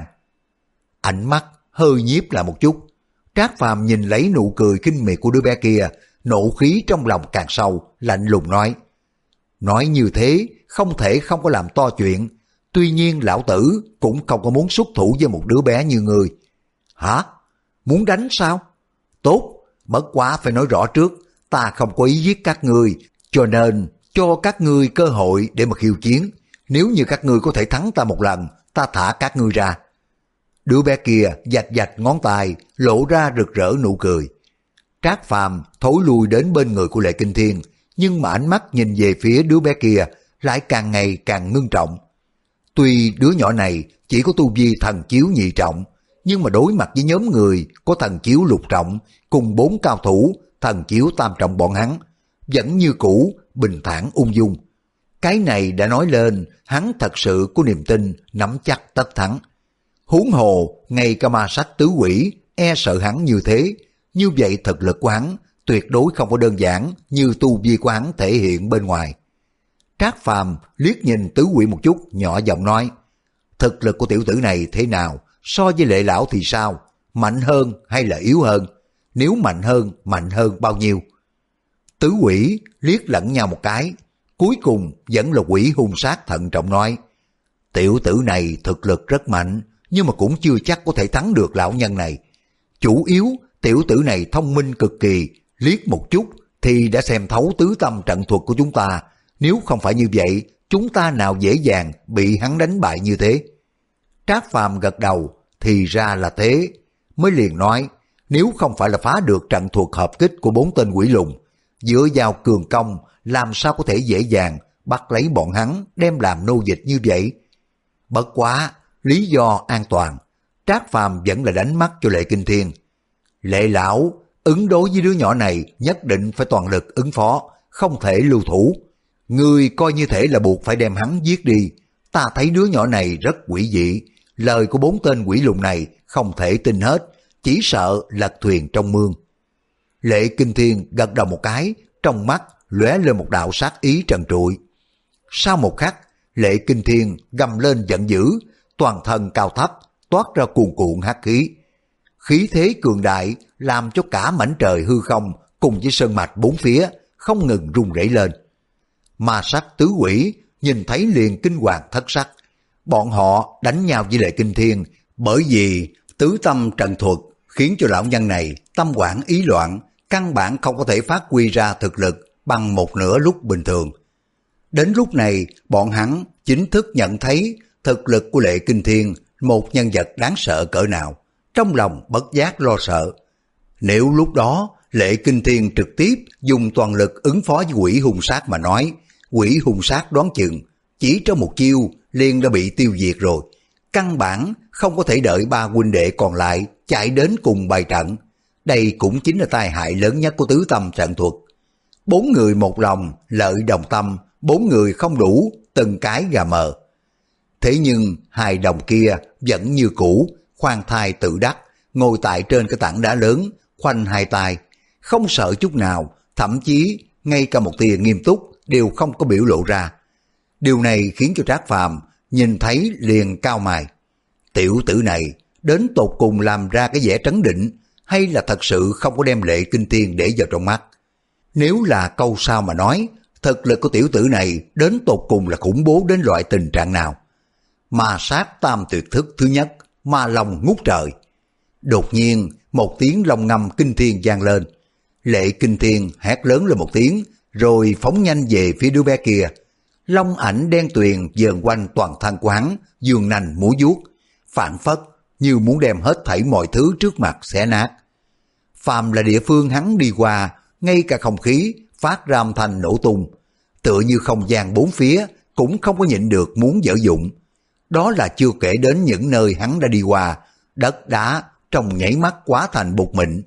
Ánh mắt hơi nhiếp lại một chút, Trác Phàm nhìn lấy nụ cười kinh miệt của đứa bé kia, nộ khí trong lòng càng sâu, lạnh lùng nói. Nói như thế, không thể không có làm to chuyện, tuy nhiên lão tử cũng không có muốn xuất thủ với một đứa bé như ngươi. Hả? Muốn đánh sao? Tốt, bất quá phải nói rõ trước, ta không có ý giết các ngươi, cho nên cho các ngươi cơ hội để mà khiêu chiến. Nếu như các ngươi có thể thắng ta một lần, ta thả các ngươi ra. Đứa bé kia vạch vạch ngón tay, lộ ra rực rỡ nụ cười. Trác Phàm thối lui đến bên người của Lệ Kinh Thiên, nhưng mà ánh mắt nhìn về phía đứa bé kia lại càng ngày càng ngưng trọng. Tuy đứa nhỏ này chỉ có tu vi thần chiếu nhị trọng, nhưng mà đối mặt với nhóm người có thần chiếu lục trọng cùng bốn cao thủ thần chiếu tam trọng bọn hắn, vẫn như cũ bình thản ung dung. Cái này đã nói lên hắn thật sự có niềm tin nắm chắc tất thắng. Huống hồ ngay cả ma sách tứ quỷ e sợ hắn như thế, như vậy thực lực của hắn tuyệt đối không có đơn giản như tu vi của hắn thể hiện bên ngoài. Trác Phàm liếc nhìn tứ quỷ một chút, nhỏ giọng nói, thực lực của tiểu tử này thế nào, so với Lệ lão thì sao, mạnh hơn hay là yếu hơn, nếu mạnh hơn, mạnh hơn bao nhiêu? Tứ quỷ liếc lẫn nhau một cái, cuối cùng vẫn là quỷ hung sát thận trọng nói, tiểu tử này thực lực rất mạnh, nhưng mà cũng chưa chắc có thể thắng được lão nhân này. Chủ yếu tiểu tử này thông minh cực kỳ, liếc một chút thì đã xem thấu tứ tâm trận thuật của chúng ta, nếu không phải như vậy, chúng ta nào dễ dàng bị hắn đánh bại như thế. Trác Phàm gật đầu, thì ra là thế, mới liền nói, nếu không phải là phá được trận thuật hợp kích của bốn tên quỷ lùn, dựa vào cường công, làm sao có thể dễ dàng bắt lấy bọn hắn đem làm nô dịch như vậy. Bất quá, lý do an toàn, Trác Phàm vẫn là đánh mắt cho Lệ Kinh Thiên. Lệ lão, ứng đối với đứa nhỏ này nhất định phải toàn lực ứng phó, không thể lưu thủ. Ngươi coi như thể là buộc phải đem hắn giết đi. Ta thấy đứa nhỏ này rất quỷ dị, lời của bốn tên quỷ lùn này không thể tin hết, chỉ sợ lật thuyền trong mương. Lệ Kinh Thiên gật đầu một cái, trong mắt lóe lên một đạo sát ý trần trụi. Sau một khắc, Lệ Kinh Thiên gầm lên giận dữ, toàn thân cao thấp, toát ra cuồn cuộn hắc khí. Khí thế cường đại làm cho cả mảnh trời hư không cùng với sơn mạch bốn phía không ngừng rung rẩy lên. Ma sắc tứ quỷ nhìn thấy liền kinh hoàng thất sắc. Bọn họ đánh nhau với Lệ Kinh Thiên bởi vì tứ tâm trận thuật khiến cho lão nhân này tâm hoảng ý loạn, căn bản không có thể phát huy ra thực lực bằng một nửa lúc bình thường. Đến lúc này, bọn hắn chính thức nhận thấy thực lực của Lệ Kinh Thiên một nhân vật đáng sợ cỡ nào, trong lòng bất giác lo sợ. Nếu lúc đó Lệ Kinh Thiên trực tiếp dùng toàn lực ứng phó với quỷ hung sát mà nói, quỷ hung sát đoán chừng chỉ trong một chiêu liền đã bị tiêu diệt rồi, căn bản không có thể đợi ba huynh đệ còn lại chạy đến cùng bày trận. Đây cũng chính là tai hại lớn nhất của tứ tâm trận thuật. Bốn người một lòng, lợi đồng tâm, bốn người không đủ, từng cái gà mờ. Thế nhưng hai đồng kia vẫn như cũ, khoan thai tự đắc, ngồi tại trên cái tảng đá lớn, khoanh hai tay, không sợ chút nào, thậm chí ngay cả một tia nghiêm túc đều không có biểu lộ ra. Điều này khiến cho Trác Phàm nhìn thấy liền cau mày. Tiểu tử này đến tột cùng làm ra cái vẻ trấn định, hay là thật sự không có đem Lệ Kinh Thiên để vào trong mắt? Nếu là câu sau mà nói, thực lực của tiểu tử này đến tột cùng là khủng bố đến loại tình trạng nào? Ma sát tam tuyệt thức thứ nhất, ma long ngút trời. Đột nhiên một tiếng long ngâm kinh thiên vang lên. Lệ Kinh Thiên hét lớn lên một tiếng, rồi phóng nhanh về phía đứa bé kia. Long ảnh đen tuyền vờn quanh toàn thân của hắn, giương nành múa vuốt, phảng phất như muốn đem hết thảy mọi thứ trước mặt xé nát. Phàm là địa phương hắn đi qua, ngay cả không khí phát ra âm thanh nổ tung, tựa như không gian bốn phía cũng không có nhịn được muốn dở dụng. Đó là chưa kể đến những nơi hắn đã đi qua, đất đá trong nhảy mắt quá thành bột mịn.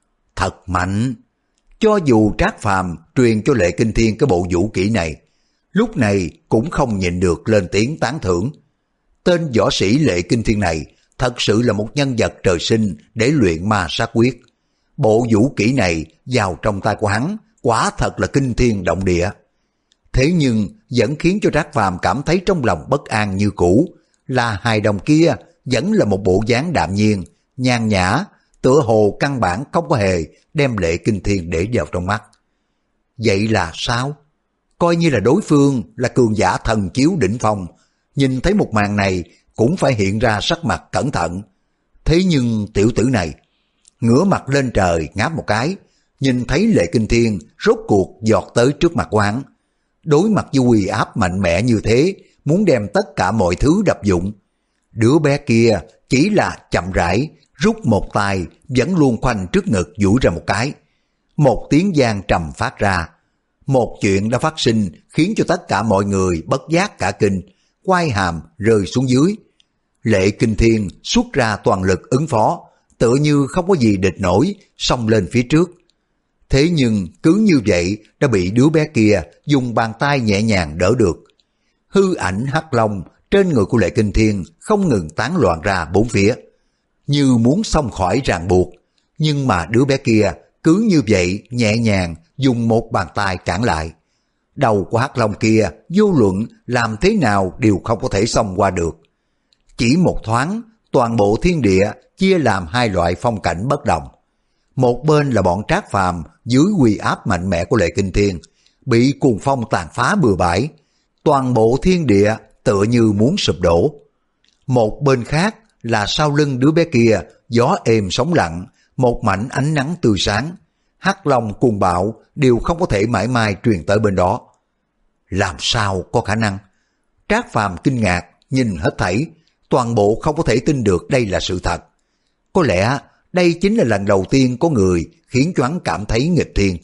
Thật mạnh! Cho dù Trác Phàm truyền cho Lệ Kinh Thiên cái bộ vũ kỹ này, lúc này cũng không nhịn được lên tiếng tán thưởng. Tên võ sĩ Lệ Kinh Thiên này thật sự là một nhân vật trời sinh để luyện ma sát quyết. Bộ vũ kỹ này vào trong tay của hắn quả thật là kinh thiên động địa. Thế nhưng vẫn khiến cho Trác Phàm cảm thấy trong lòng bất an như cũ, là hài đồng kia vẫn là một bộ dáng đạm nhiên, nhàn nhã, tựa hồ căn bản không có hề đem Lệ Kinh Thiên để vào trong mắt. Vậy là sao? Coi như là đối phương là cường giả thần chiếu đỉnh phong, nhìn thấy một màn này cũng phải hiện ra sắc mặt cẩn thận. Thế nhưng tiểu tử này ngửa mặt lên trời ngáp một cái, nhìn thấy Lệ Kinh Thiên rốt cuộc giọt tới trước mặt của hắn. Đối mặt với uy áp mạnh mẽ như thế, muốn đem tất cả mọi thứ đập dụng. Đứa bé kia chỉ là chậm rãi rút một tay vẫn luôn khoanh trước ngực duỗi ra một cái. Một tiếng vang trầm phát ra. Một chuyện đã phát sinh khiến cho tất cả mọi người bất giác cả kinh, quai hàm rơi xuống dưới. Lệ Kinh Thiên xuất ra toàn lực ứng phó, tựa như không có gì địch nổi, xông lên phía trước. Thế nhưng cứ như vậy đã bị đứa bé kia dùng bàn tay nhẹ nhàng đỡ được. Hư ảnh hắc long trên người của Lệ Kinh Thiên không ngừng tán loạn ra bốn phía, như muốn xông khỏi ràng buộc. Nhưng mà đứa bé kia cứ như vậy nhẹ nhàng dùng một bàn tay cản lại. Đầu của hắc long kia vô luận làm thế nào đều không có thể xông qua được. Chỉ một thoáng, toàn bộ thiên địa chia làm hai loại phong cảnh bất đồng. Một bên là bọn Trác Phàm dưới uy áp mạnh mẽ của Lệ Kinh Thiên, bị cuồng phong tàn phá bừa bãi, toàn bộ thiên địa tựa như muốn sụp đổ. Một bên khác là sau lưng đứa bé kia, gió êm sóng lặng, một mảnh ánh nắng tươi sáng, hắc long cuồng bạo đều không có thể mãi mãi truyền tới bên đó. Làm sao có khả năng? Trác Phàm kinh ngạc nhìn hết thảy, toàn bộ không có thể tin được đây là sự thật. Có lẽ đây chính là lần đầu tiên có người khiến cho hắn cảm thấy nghịch thiên.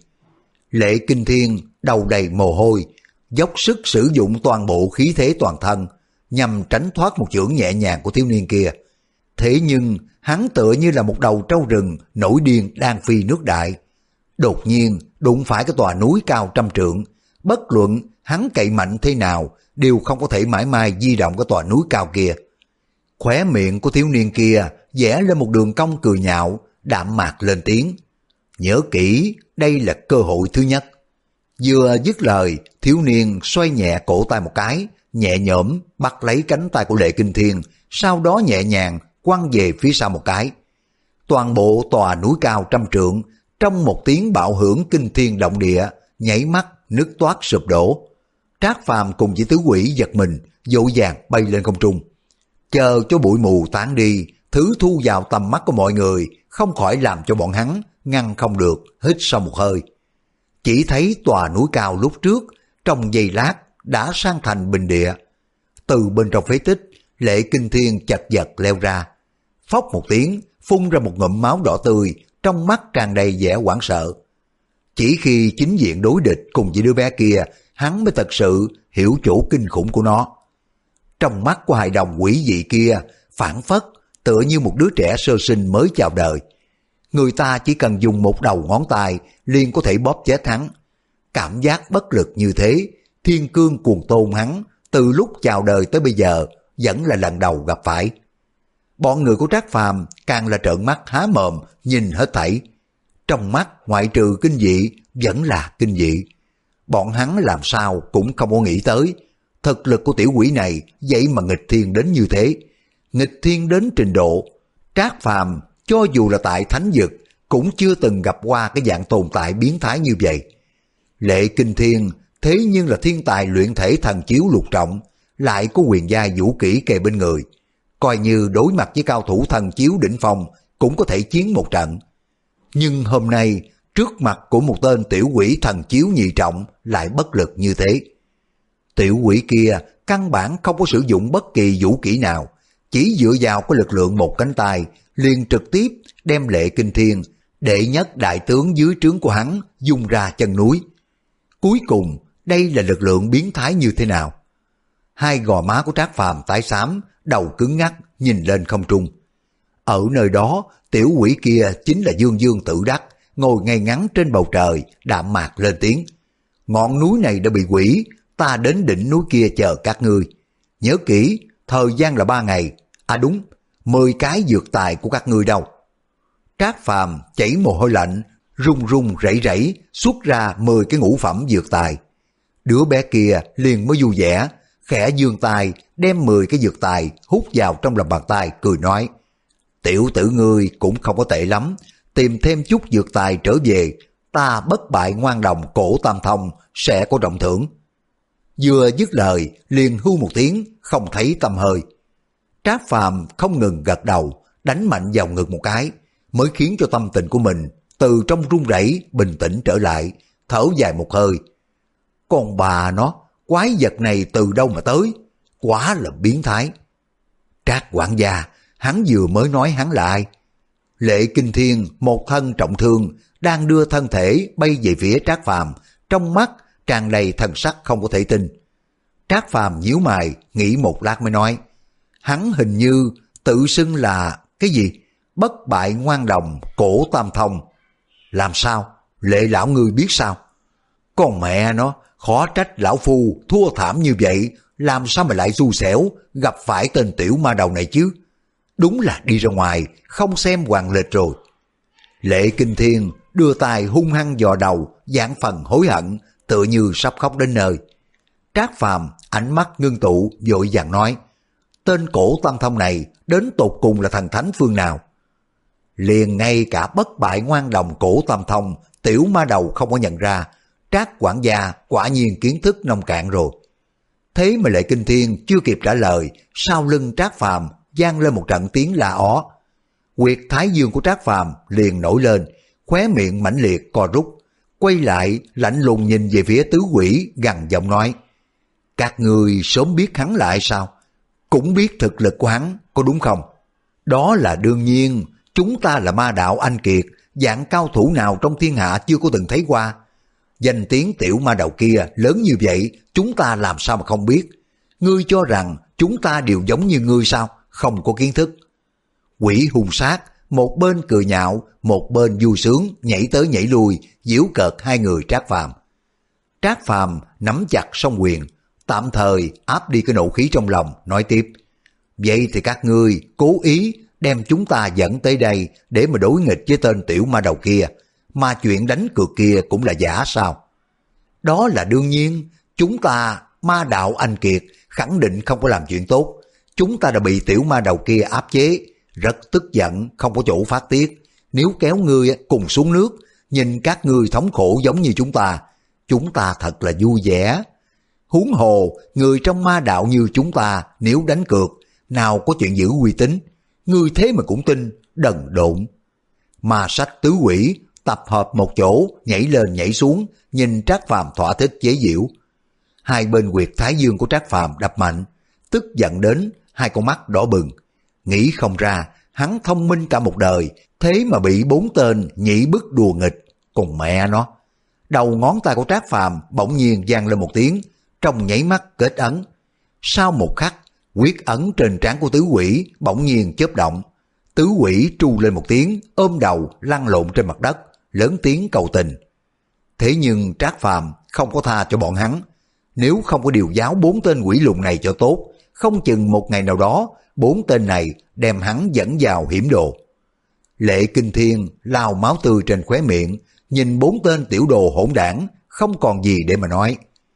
Lệ Kinh Thiên đầu đầy mồ hôi, dốc sức sử dụng toàn bộ khí thế toàn thân nhằm tránh thoát một chưởng nhẹ nhàng của thiếu niên kia. Thế nhưng hắn tựa như là một đầu trâu rừng nổi điên đang phi nước đại. Đột nhiên đụng phải cái tòa núi cao trăm trượng, bất luận hắn cậy mạnh thế nào đều không có thể mãi mãi di động cái tòa núi cao kia. Khóe miệng của thiếu niên kia vẽ lên một đường cong cười nhạo, đạm mạc lên tiếng. Nhớ kỹ, đây là cơ hội thứ nhất. Vừa dứt lời, thiếu niên xoay nhẹ cổ tay một cái, nhẹ nhõm bắt lấy cánh tay của Lệ Kinh Thiên, sau đó nhẹ nhàng quăng về phía sau một cái. Toàn bộ tòa núi cao trăm trượng, trong một tiếng bạo hưởng kinh thiên động địa, nhảy mắt nứt toát sụp đổ. Trác Phàm cùng với tứ quỷ giật mình, vội vàng bay lên không trung. Chờ cho bụi mù tán đi, thứ thu vào tầm mắt của mọi người không khỏi làm cho bọn hắn ngăn không được hít sâu một hơi. Chỉ thấy tòa núi cao lúc trước trong giây lát đã sang thành bình địa. Từ bên trong phế tích, Lệ Kinh Thiên chật vật leo ra, phốc một tiếng phun ra một ngụm máu đỏ tươi, trong mắt tràn đầy vẻ hoảng sợ. Chỉ khi chính diện đối địch cùng với đứa bé kia, hắn mới thật sự hiểu chỗ kinh khủng của nó. Trong mắt của hài đồng quỷ dị kia phảng phất tựa như một đứa trẻ sơ sinh mới chào đời. Người ta chỉ cần dùng một đầu ngón tay liền có thể bóp chết hắn. Cảm giác bất lực như thế, thiên cương cuồng tôn hắn từ lúc chào đời tới bây giờ vẫn là lần đầu gặp phải. Bọn người của Trác Phàm càng là trợn mắt há mồm nhìn hết thảy. Trong mắt ngoại trừ kinh dị vẫn là kinh dị. Bọn hắn làm sao cũng không có nghĩ tới thực lực của tiểu quỷ này vậy mà nghịch thiên đến như thế. Nghịch thiên đến trình độ Trác Phàm cho dù là tại thánh vực cũng chưa từng gặp qua cái dạng tồn tại biến thái như vậy. Lệ Kinh Thiên thế nhưng là thiên tài luyện thể thần chiếu lục trọng, lại có quyền giai vũ kỹ kề bên người, coi như đối mặt với cao thủ thần chiếu đỉnh phong cũng có thể chiến một trận. Nhưng hôm nay trước mặt của một tên tiểu quỷ thần chiếu nhị trọng lại bất lực như thế. Tiểu quỷ kia căn bản không có sử dụng bất kỳ vũ kỹ nào, chỉ dựa vào cái lực lượng một cánh tay liền trực tiếp đem Lệ Kinh Thiên, đệ nhất đại tướng dưới trướng của hắn, dung ra chân núi. Cuối cùng đây là lực lượng biến thái như thế nào? Hai gò má của Trác Phàm tái xám, đầu cứng ngắc nhìn lên không trung. Ở nơi đó tiểu quỷ kia chính là Dương Dương Tự Đắc, ngồi ngay ngắn trên bầu trời, đạm mạc lên tiếng. Ngọn núi này đã bị hủy, ta đến đỉnh núi kia chờ các ngươi. Nhớ kỹ, thời gian là ba ngày. À đúng, mười cái dược tài của các ngươi đâu? Trác Phàm chảy mồ hôi lạnh, run run rẩy rẩy xuất ra mười cái ngũ phẩm dược tài. Đứa bé kia liền mới vui vẻ, khẽ giương tay đem mười cái dược tài hút vào trong lòng bàn tay, cười nói: tiểu tử ngươi cũng không có tệ lắm, tìm thêm chút dược tài trở về, ta bất bại ngoan đồng cổ tam thông sẽ có trọng thưởng. Vừa dứt lời liền hưu một tiếng, không thấy tăm hơi. Trác Phàm không ngừng gật đầu, đánh mạnh vào ngực một cái, mới khiến cho tâm tình của mình từ trong run rẩy bình tĩnh trở lại, thở dài một hơi. Con bà nó, quái vật này từ đâu mà tới, quá là biến thái. Trác quản gia, hắn vừa mới nói hắn là ai? Lệ Kinh Thiên một thân trọng thương, đang đưa thân thể bay về phía Trác Phàm, trong mắt tràn đầy thần sắc không có thể tin. Trác Phàm nhíu mày, nghĩ một lát mới nói: hắn hình như tự xưng là cái gì? Bất bại ngoan đồng cổ tam thông. Làm sao? Lệ lão ngươi biết sao? Con mẹ nó, khó trách lão phu thua thảm như vậy, làm sao mà lại xui xẻo gặp phải tên tiểu ma đầu này chứ? Đúng là đi ra ngoài không xem hoàng lịch rồi. Lệ Kinh Thiên đưa tay hung hăng dò đầu, giảng phần hối hận, tựa như sắp khóc đến nơi. Trác Phàm ánh mắt ngưng tụ, vội vàng nói: tên cổ tam thông này đến tột cùng là thần thánh phương nào? Liền ngay cả bất bại ngoan đồng cổ tam thông tiểu ma đầu không có nhận ra. Trác quản gia quả nhiên kiến thức nông cạn rồi. Thế mà Lệ Kinh Thiên chưa kịp trả lời, sau lưng Trác Phàm vang lên một trận tiếng la ó. Huyệt thái dương của Trác Phàm liền nổi lên, khóe miệng mãnh liệt co rút, quay lại lạnh lùng nhìn về phía tứ quỷ, gằn giọng nói: các người sớm biết hắn lại sao? Cũng biết thực lực của hắn, có đúng không? Đó là đương nhiên, chúng ta là ma đạo anh kiệt, dạng cao thủ nào trong thiên hạ chưa có từng thấy qua. Danh tiếng tiểu ma đầu kia lớn như vậy, chúng ta làm sao mà không biết? Ngươi cho rằng chúng ta đều giống như ngươi sao? Không có kiến thức. Quỷ hung sát, một bên cười nhạo, một bên vui sướng, nhảy tới nhảy lui, giễu cợt hai người Trác Phàm. Trác Phàm nắm chặt song quyền, tạm thời áp đi cái nộ khí trong lòng, nói tiếp: vậy thì các ngươi cố ý đem chúng ta dẫn tới đây để mà đối nghịch với tên tiểu ma đầu kia, mà chuyện đánh cược kia cũng là giả sao? Đó là đương nhiên, chúng ta ma đạo anh kiệt khẳng định không có làm chuyện tốt. Chúng ta đã bị tiểu ma đầu kia áp chế, rất tức giận, không có chỗ phát tiết. Nếu kéo ngươi cùng xuống nước, nhìn các ngươi thống khổ giống như chúng ta, chúng ta thật là vui vẻ. Huống hồ, người trong ma đạo như chúng ta nếu đánh cược, nào có chuyện giữ uy tín. Ngươi thế mà cũng tin, đần độn. Ma sách tứ quỷ tập hợp một chỗ, nhảy lên nhảy xuống, nhìn Trác Phàm thỏa thích chế giễu. Hai bên huyệt thái dương của Trác Phàm đập mạnh, tức giận đến hai con mắt đỏ bừng. Nghĩ không ra, hắn thông minh cả một đời, thế mà bị bốn tên nhị bức đùa nghịch. Còn mẹ nó. Đầu ngón tay của Trác Phàm bỗng nhiên vang lên một tiếng, trong nháy mắt kết ấn. Sau một khắc, quyết ấn trên trán của tứ quỷ bỗng nhiên chớp động. Tứ quỷ tru lên một tiếng, ôm đầu lăn lộn trên mặt đất, lớn tiếng cầu tình. Thế nhưng Trác Phàm không có tha cho bọn hắn. Nếu không có điều giáo bốn tên quỷ lùn này cho tốt, không chừng một ngày nào đó bốn tên này đem hắn dẫn vào hiểm đồ. Lệ Kinh Thiên lao máu tươi trên khóe miệng, nhìn bốn tên tiểu đồ hỗn đảng, không còn gì để mà nói.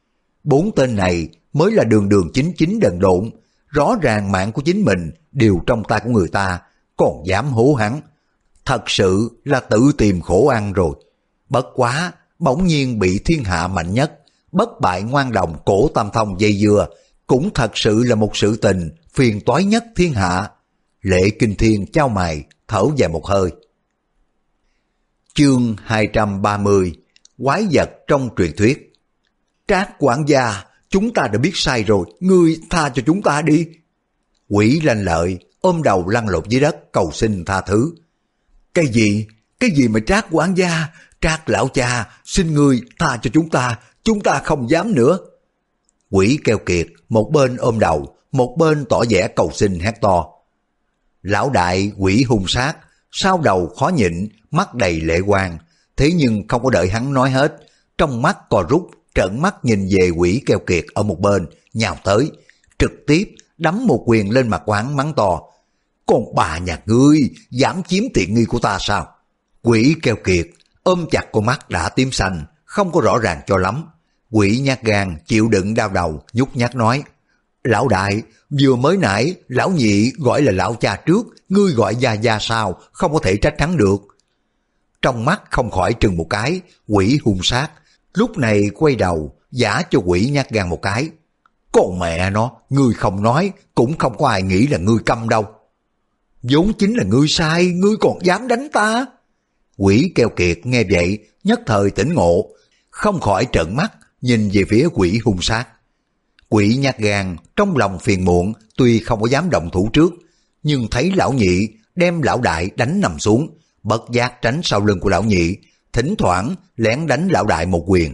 Bốn tên này mới là đường đường chính chính đần độn, rõ ràng mạng của chính mình đều trong tay của người ta, còn dám hố hắn. Thật sự là tự tìm khổ ăn rồi. Bất quá, bỗng nhiên bị thiên hạ mạnh nhất, bất bại ngoan đồng cổ tam thông dây dưa, cũng thật sự là một sự tình phiền toái nhất thiên hạ. Lệ Kinh Thiên chau mày, thở dài một hơi. Chương hai trăm ba mươi, quái vật trong truyền thuyết. Trác quản gia, chúng ta đã biết sai rồi, ngươi tha cho chúng ta đi. Quỷ Lanh Lợi ôm đầu lăn lộn dưới đất cầu xin tha thứ. Cái gì? Cái gì mà Trác quản gia? Trác lão cha, xin ngươi tha cho chúng ta, chúng ta không dám nữa. Quỷ keo kiệt một bên ôm đầu, một bên tỏ vẻ cầu xin hét to. Lão đại quỷ hung sát, sau đầu khó nhịn, mắt đầy lệ quang, thế nhưng không có đợi hắn nói hết, trong mắt co rút, trợn mắt nhìn về Quỷ Keo Kiệt ở một bên, nhào tới, trực tiếp đấm một quyền lên mặt quán mắng to. Con bà nhà ngươi dám chiếm tiện nghi của ta sao? Quỷ Keo Kiệt ôm chặt con mắt đã tím xanh, không có rõ ràng cho lắm. Quỷ nhát gan chịu đựng đau đầu, nhút nhát nói: Lão đại, vừa mới nãy lão nhị gọi là lão cha trước, ngươi gọi gia gia sao, không có thể trách hắn được. Trong mắt không khỏi trừng một cái, Quỷ hung sát, lúc này quay đầu giả cho Quỷ nhát gan một cái. Con mẹ nó, ngươi không nói cũng không có ai nghĩ là ngươi câm đâu. Vốn chính là ngươi sai, ngươi còn dám đánh ta. Quỷ Keo Kiệt nghe vậy nhất thời tỉnh ngộ, không khỏi trợn mắt nhìn về phía Quỷ hung sát. Quỷ nhát gan trong lòng phiền muộn, tuy không có dám động thủ trước, nhưng thấy lão nhị đem lão đại đánh nằm xuống, bất giác tránh sau lưng của lão nhị, thỉnh thoảng lén đánh lão đại một quyền.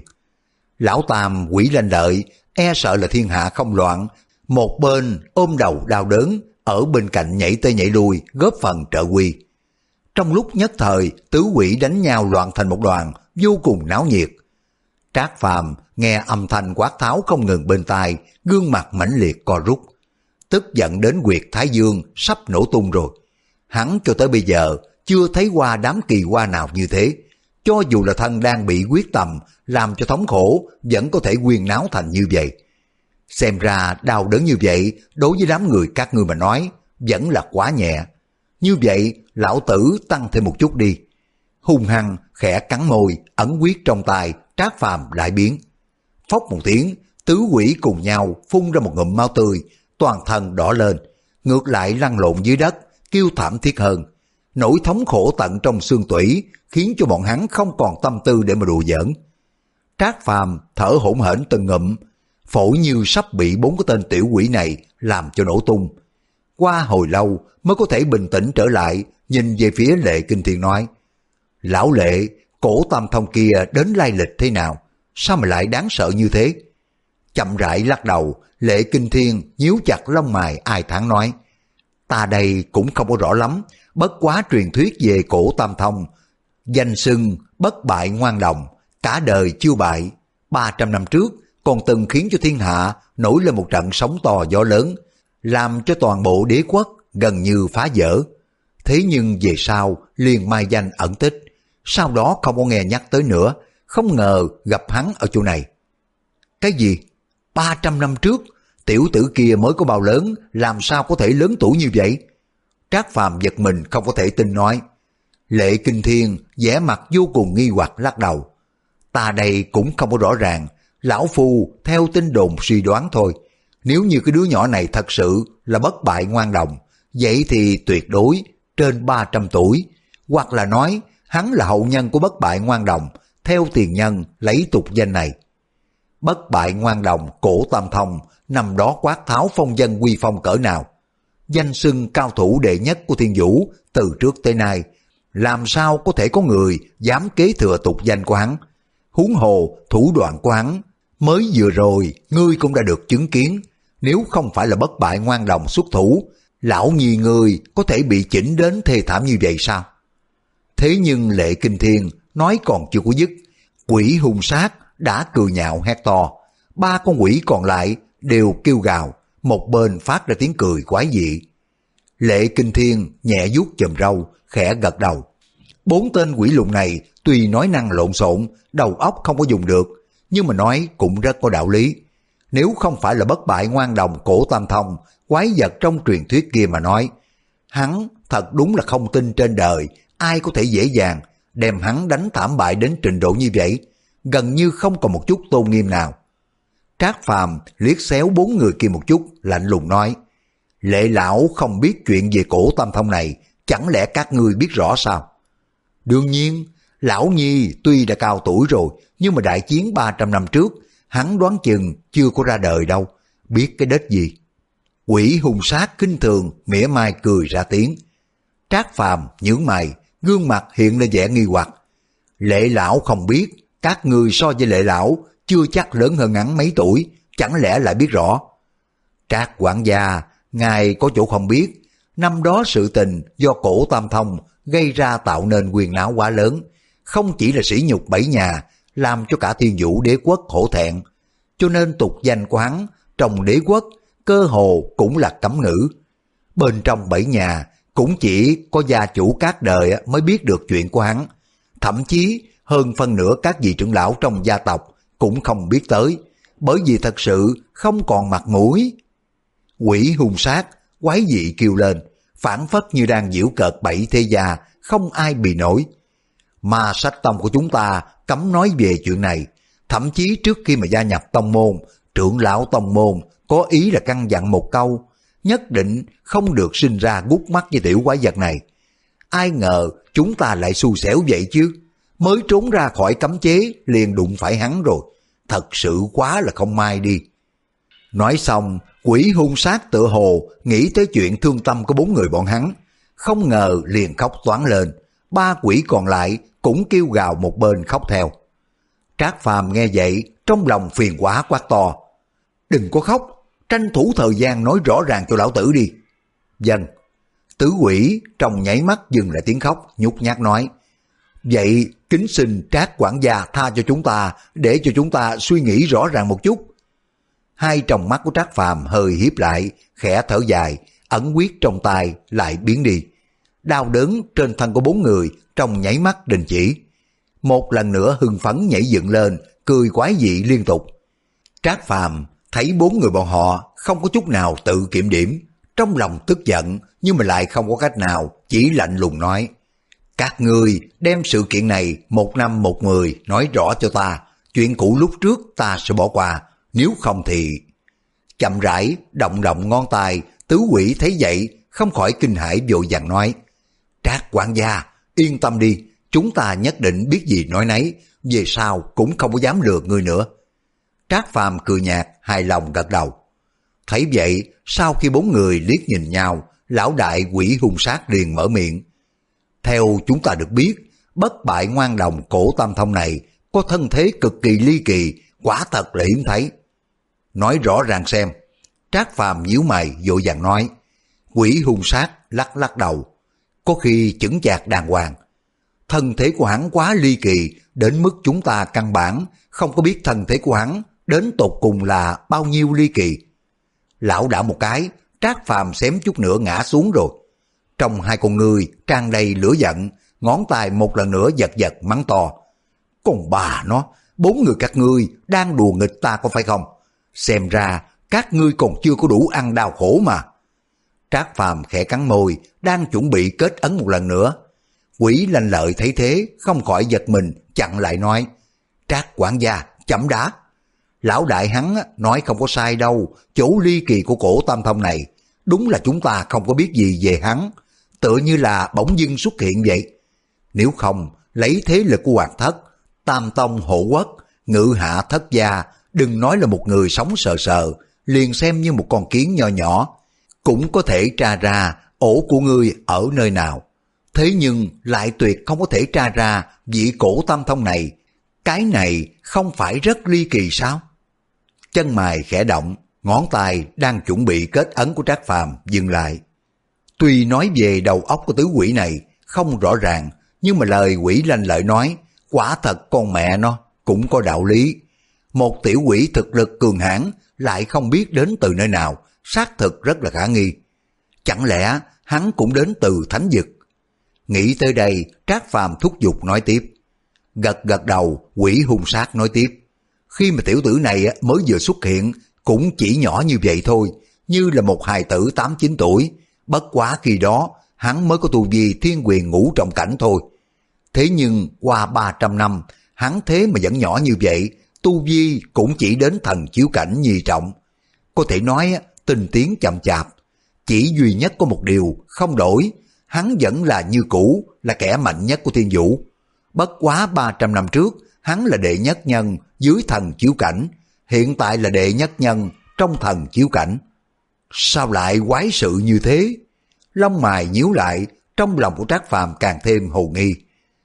Lão tam Quỷ Lanh Lợi e sợ là thiên hạ không loạn, một bên ôm đầu đau đớn, ở bên cạnh nhảy tới nhảy lui góp phần trợ quy. Trong lúc nhất thời tứ quỷ đánh nhau loạn thành một đoàn, vô cùng náo nhiệt. Trác Phàm nghe âm thanh quát tháo không ngừng bên tai, gương mặt mãnh liệt co rút, tức giận đến huyệt thái dương sắp nổ tung rồi. Hắn cho tới bây giờ chưa thấy qua đám kỳ hoa nào như thế, cho dù là thân đang bị quyết tầm làm cho thống khổ, vẫn có thể quyên náo thành như vậy. Xem ra đau đớn như vậy đối với đám người các ngươi mà nói vẫn là quá nhẹ. Như vậy lão tử tăng thêm một chút đi. Hung hăng khẽ cắn môi, ẩn quyết trong tay Trác Phàm lại biến. Phốc một tiếng, tứ quỷ cùng nhau phun ra một ngụm máu tươi, toàn thân đỏ lên, ngược lại lăn lộn dưới đất, kêu thảm thiết hơn. Nỗi thống khổ tận trong xương tủy khiến cho bọn hắn không còn tâm tư để mà đùa giỡn. Trác Phàm thở hổn hển từng ngụm, phổi như sắp bị bốn cái tên tiểu quỷ này làm cho nổ tung. Qua hồi lâu mới có thể bình tĩnh trở lại, nhìn về phía Lệ Kinh Thiên nói: Lão Lệ, cổ tam thông kia đến lai lịch thế nào? Sao mà lại đáng sợ như thế? Chậm rãi lắc đầu, Lệ Kinh Thiên nhíu chặt lông mày ai thán nói: Ta đây cũng không có rõ lắm, bất quá truyền thuyết về cổ tam thông, danh xưng bất bại ngoan đồng, cả đời chưa bại. Ba trăm năm trước còn từng khiến cho thiên hạ nổi lên một trận sóng to gió lớn, làm cho toàn bộ đế quốc gần như phá vỡ. Thế nhưng về sau liền mai danh ẩn tích, sau đó không có nghe nhắc tới nữa, không ngờ gặp hắn ở chỗ này. Cái gì? Ba trăm năm trước, tiểu tử kia mới có bao lớn, làm sao có thể lớn tuổi như vậy? Trác Phàm giật mình không có thể tin nói. Lệ Kinh Thiên vẻ mặt vô cùng nghi hoặc lắc đầu. Ta đây cũng không có rõ ràng, lão phu theo tin đồn suy đoán thôi. Nếu như cái đứa nhỏ này thật sự là bất bại ngoan đồng, vậy thì tuyệt đối trên ba trăm tuổi, hoặc là nói hắn là hậu nhân của bất bại ngoan đồng, theo tiền nhân lấy tục danh này. Bất bại ngoan đồng cổ tam thông, năm đó quát tháo phong dân quy phong cỡ nào, danh xưng cao thủ đệ nhất của thiên vũ từ trước tới nay, làm sao có thể có người dám kế thừa tục danh của hắn? Huống hồ thủ đoạn của hắn mới vừa rồi ngươi cũng đã được chứng kiến, nếu không phải là bất bại ngoan đồng xuất thủ, lão nhi ngươi có thể bị chỉnh đến thê thảm như vậy sao? Thế nhưng Lệ Kinh Thiên nói còn chưa có dứt, quỷ hung sát đã cười nhạo hét to, ba con quỷ còn lại đều kêu gào, một bên phát ra tiếng cười quái dị. Lệ Kinh Thiên nhẹ vuốt chòm râu, khẽ gật đầu. Bốn tên quỷ lùn này tuy nói năng lộn xộn, đầu óc không có dùng được, nhưng mà nói cũng rất có đạo lý. Nếu không phải là bất bại ngoan đồng cổ tam thông, quái vật trong truyền thuyết kia mà nói, hắn thật đúng là không tin trên đời ai có thể dễ dàng đem hắn đánh thảm bại đến trình độ như vậy, gần như không còn một chút tôn nghiêm nào. Trác Phàm liếc xéo bốn người kia một chút, lạnh lùng nói: Lệ lão không biết chuyện về cổ tam thông này, chẳng lẽ các ngươi biết rõ sao? Đương nhiên, lão nhi tuy đã cao tuổi rồi, nhưng mà đại chiến ba trăm năm trước, hắn đoán chừng chưa có ra đời đâu, biết cái đết gì. Quỷ hung sát kinh thường mỉa mai cười ra tiếng. Trác Phàm nhướng mày, gương mặt hiện lên vẻ nghi hoặc. Lệ lão không biết, các ngươi so với Lệ lão chưa chắc lớn hơn hắn mấy tuổi, chẳng lẽ lại biết rõ? Trác quản gia, ngài có chỗ không biết, năm đó sự tình do cổ tam thông gây ra tạo nên quyền náo quá lớn, không chỉ là sỉ nhục bảy nhà, làm cho cả Thiên Vũ đế quốc hổ thẹn, cho nên tục danh của hắn trong đế quốc cơ hồ cũng là cấm ngữ. Bên trong bảy nhà cũng chỉ có gia chủ các đời mới biết được chuyện của hắn, thậm chí hơn phân nửa các vị trưởng lão trong gia tộc cũng không biết tới, bởi vì thật sự không còn mặt mũi. Quỷ hung sát, quái dị kêu lên, phản phất như đang giễu cợt bảy thế gia, không ai bì nổi. Mà sách tông của chúng ta cấm nói về chuyện này, thậm chí trước khi mà gia nhập tông môn, trưởng lão tông môn có ý là căn dặn một câu, nhất định không được sinh ra gút mắt với tiểu quái vật này. Ai ngờ chúng ta lại xui xẻo vậy chứ, mới trốn ra khỏi cấm chế liền đụng phải hắn rồi, thật sự quá là không may đi. Nói xong, quỷ hung sát tựa hồ nghĩ tới chuyện thương tâm của bốn người bọn hắn, không ngờ liền khóc toáng lên, ba quỷ còn lại cũng kêu gào một bên khóc theo. Trác Phàm nghe vậy trong lòng phiền quá quát to, đừng có khóc, tranh thủ thời gian nói rõ ràng cho lão tử đi. Vâng. Tứ quỷ trong nháy mắt dừng lại tiếng khóc, nhút nhát nói, vậy kính xin Trác quản gia tha cho chúng ta, để cho chúng ta suy nghĩ rõ ràng một chút. Hai tròng mắt của Trác Phàm hơi híp lại, khẽ thở dài, ẩn quyết trong tay lại biến đi. Đau đớn trên thân của bốn người trong nháy mắt đình chỉ. Một lần nữa hưng phấn nhảy dựng lên, cười quái dị liên tục. Trác Phàm thấy bốn người bọn họ không có chút nào tự kiểm điểm, trong lòng tức giận nhưng mà lại không có cách nào, chỉ lạnh lùng nói, các ngươi đem sự kiện này một năm một mười nói rõ cho ta, chuyện cũ lúc trước ta sẽ bỏ qua, nếu không thì... Chậm rãi động động ngón tay, tứ quỷ thấy vậy không khỏi kinh hãi vội vàng nói, Trác quản gia yên tâm đi, chúng ta nhất định biết gì nói nấy, về sau cũng không có dám lừa người nữa. Trác Phàm cười nhạt, hài lòng gật đầu. Thấy vậy, sau khi bốn người liếc nhìn nhau, lão đại quỷ hung sát liền mở miệng. Theo chúng ta được biết, bất bại ngoan đồng cổ tam thông này có thân thế cực kỳ ly kỳ, quả thật là hiếm thấy. Nói rõ ràng xem. Trác Phàm nhíu mày vội vàng nói. Quỷ hung sát lắc lắc đầu, có khi chững chạc đàng hoàng. Thân thế của hắn quá ly kỳ, đến mức chúng ta căn bản không có biết thân thế của hắn đến tột cùng là bao nhiêu ly kỳ. Lão đảo một cái, Trác Phàm xém chút nữa ngã xuống rồi. Trong hai con người tràn đầy lửa giận, ngón tay một lần nữa giật giật mắng to. Còn bà nó, bốn người các ngươi đang đùa nghịch ta có phải không? Xem ra các ngươi còn chưa có đủ ăn đau khổ mà. Trác Phàm khẽ cắn môi, đang chuẩn bị kết ấn một lần nữa. Quỷ Lanh Lợi thấy thế, không khỏi giật mình, chặn lại nói. Trác quản gia, chậm đã. Lão đại hắn nói không có sai đâu, chỗ ly kỳ của cổ tam thông này, đúng là chúng ta không có biết gì về hắn, tựa như là bỗng dưng xuất hiện vậy. Nếu không, lấy thế lực của Hoàng Thất, Tam Tông hộ quốc, ngự hạ thất gia, đừng nói là một người sống sờ sờ, liền xem như một con kiến nho nhỏ, cũng có thể tra ra ổ của ngươi ở nơi nào. Thế nhưng lại tuyệt không có thể tra ra vị cổ tam thông này, cái này không phải rất ly kỳ sao? Chân mày khẽ động, ngón tay đang chuẩn bị kết ấn của Trác Phàm dừng lại. Tuy nói về đầu óc của tứ quỷ này không rõ ràng, nhưng mà lời Quỷ Lanh Lợi nói, quả thật con mẹ nó cũng có đạo lý. Một tiểu quỷ thực lực cường hãn lại không biết đến từ nơi nào, xác thực rất là khả nghi. Chẳng lẽ hắn cũng đến từ thánh vực? Nghĩ tới đây, Trác Phàm thúc giục nói tiếp. Gật gật đầu, Quỷ hung sát nói tiếp. Khi mà tiểu tử này mới vừa xuất hiện, cũng chỉ nhỏ như vậy thôi, như là một hài tử tám chín tuổi, bất quá khi đó hắn mới có tu vi thiên quyền ngũ trọng cảnh thôi. Thế nhưng qua ba trăm năm, hắn thế mà vẫn nhỏ như vậy, tu vi cũng chỉ đến thần chiếu cảnh nhì trọng. Có thể nói tinh tiến chậm chạp, chỉ duy nhất có một điều không đổi, hắn vẫn là như cũ, là kẻ mạnh nhất của thiên vũ. Bất quá ba trăm năm trước, hắn là đệ nhất nhân dưới thần chiếu cảnh, hiện tại là đệ nhất nhân trong thần chiếu cảnh. Sao lại quái sự như thế? Lông mày nhíu lại, trong lòng của Trác Phàm càng thêm hồ nghi.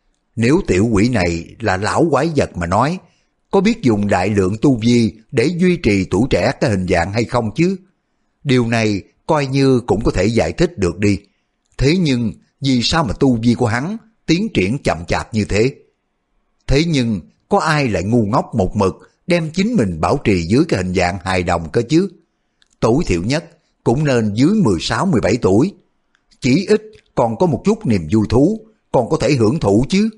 Nếu tiểu quỷ này là lão quái vật mà nói, có biết dùng đại lượng tu vi để duy trì tuổi trẻ cái hình dạng hay không chứ? Điều này coi như cũng có thể giải thích được đi. Thế nhưng vì sao mà tu vi của hắn tiến triển chậm chạp như thế? Thế nhưng có ai lại ngu ngốc một mực đem chính mình bảo trì dưới cái hình dạng hài đồng cơ chứ? Tối thiểu nhất cũng nên dưới mười sáu mười bảy tuổi. Chỉ ít còn có một chút niềm vui thú, còn có thể hưởng thụ chứ.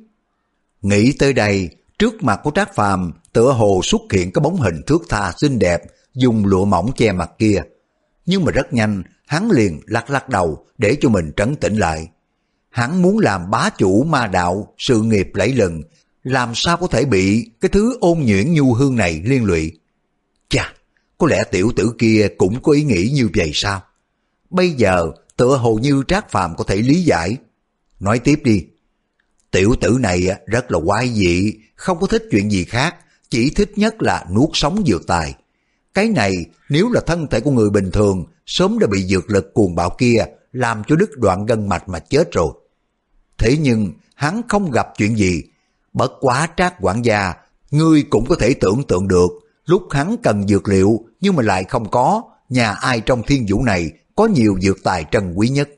Nghĩ tới đây, trước mặt của Trác Phàm tựa hồ xuất hiện cái bóng hình thước tha xinh đẹp, dùng lụa mỏng che mặt kia. Nhưng mà rất nhanh, hắn liền lắc lắc đầu để cho mình trấn tĩnh lại. Hắn muốn làm bá chủ ma đạo, sự nghiệp lẫy lừng, làm sao có thể bị cái thứ ôn nhuyễn nhu hương này liên lụy. Chà, có lẽ tiểu tử kia cũng có ý nghĩ như vậy sao? Bây giờ tựa hồ như Trác Phàm có thể lý giải. Nói tiếp đi. Tiểu tử này rất là quái dị, không có thích chuyện gì khác, chỉ thích nhất là nuốt sống dược tài. Cái này nếu là thân thể của người bình thường, sớm đã bị dược lực cuồng bạo kia làm cho đứt đoạn gân mạch mà chết rồi. Thế nhưng hắn không gặp chuyện gì. Bất quá Trác quản gia, ngươi cũng có thể tưởng tượng được, lúc hắn cần dược liệu nhưng mà lại không có, nhà ai trong thiên vũ này có nhiều dược tài trân quý nhất?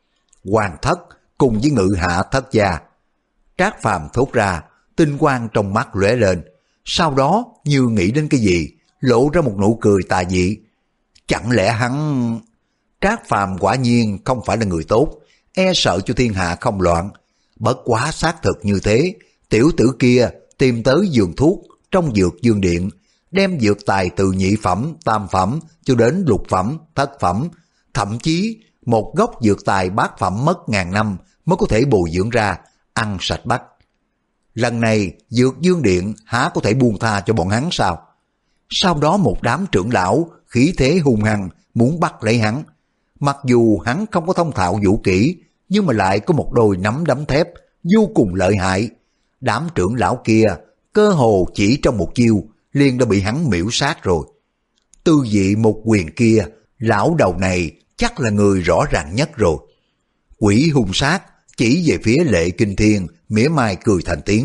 Hoàng thất cùng với ngự hạ thất gia. Trác Phàm thốt ra, tinh quang trong mắt lóe lên, sau đó như nghĩ đến cái gì, lộ ra một nụ cười tà dị. Chẳng lẽ hắn... Trác Phàm quả nhiên không phải là người tốt, e sợ cho thiên hạ không loạn. Bất quá xác thực như thế, tiểu tử kia tìm tới giường thuốc trong dược dương điện, đem dược tài từ nhị phẩm, tam phẩm cho đến lục phẩm, thất phẩm, thậm chí một gốc dược tài bát phẩm mất ngàn năm mới có thể bồi dưỡng ra, ăn sạch bách. Lần này dược dương điện há có thể buông tha cho bọn hắn sao? Sau đó một đám trưởng lão khí thế hung hăng muốn bắt lấy hắn. Mặc dù hắn không có thông thạo vũ kỹ, nhưng mà lại có một đôi nắm đấm thép vô cùng lợi hại. Đám trưởng lão kia cơ hồ chỉ trong một chiêu liền đã bị hắn miễu sát rồi. Tư vị một quyền kia, lão đầu này chắc là người rõ ràng nhất rồi. Quỷ hung sát chỉ về phía Lệ Kinh Thiên, mỉa mai cười thành tiếng.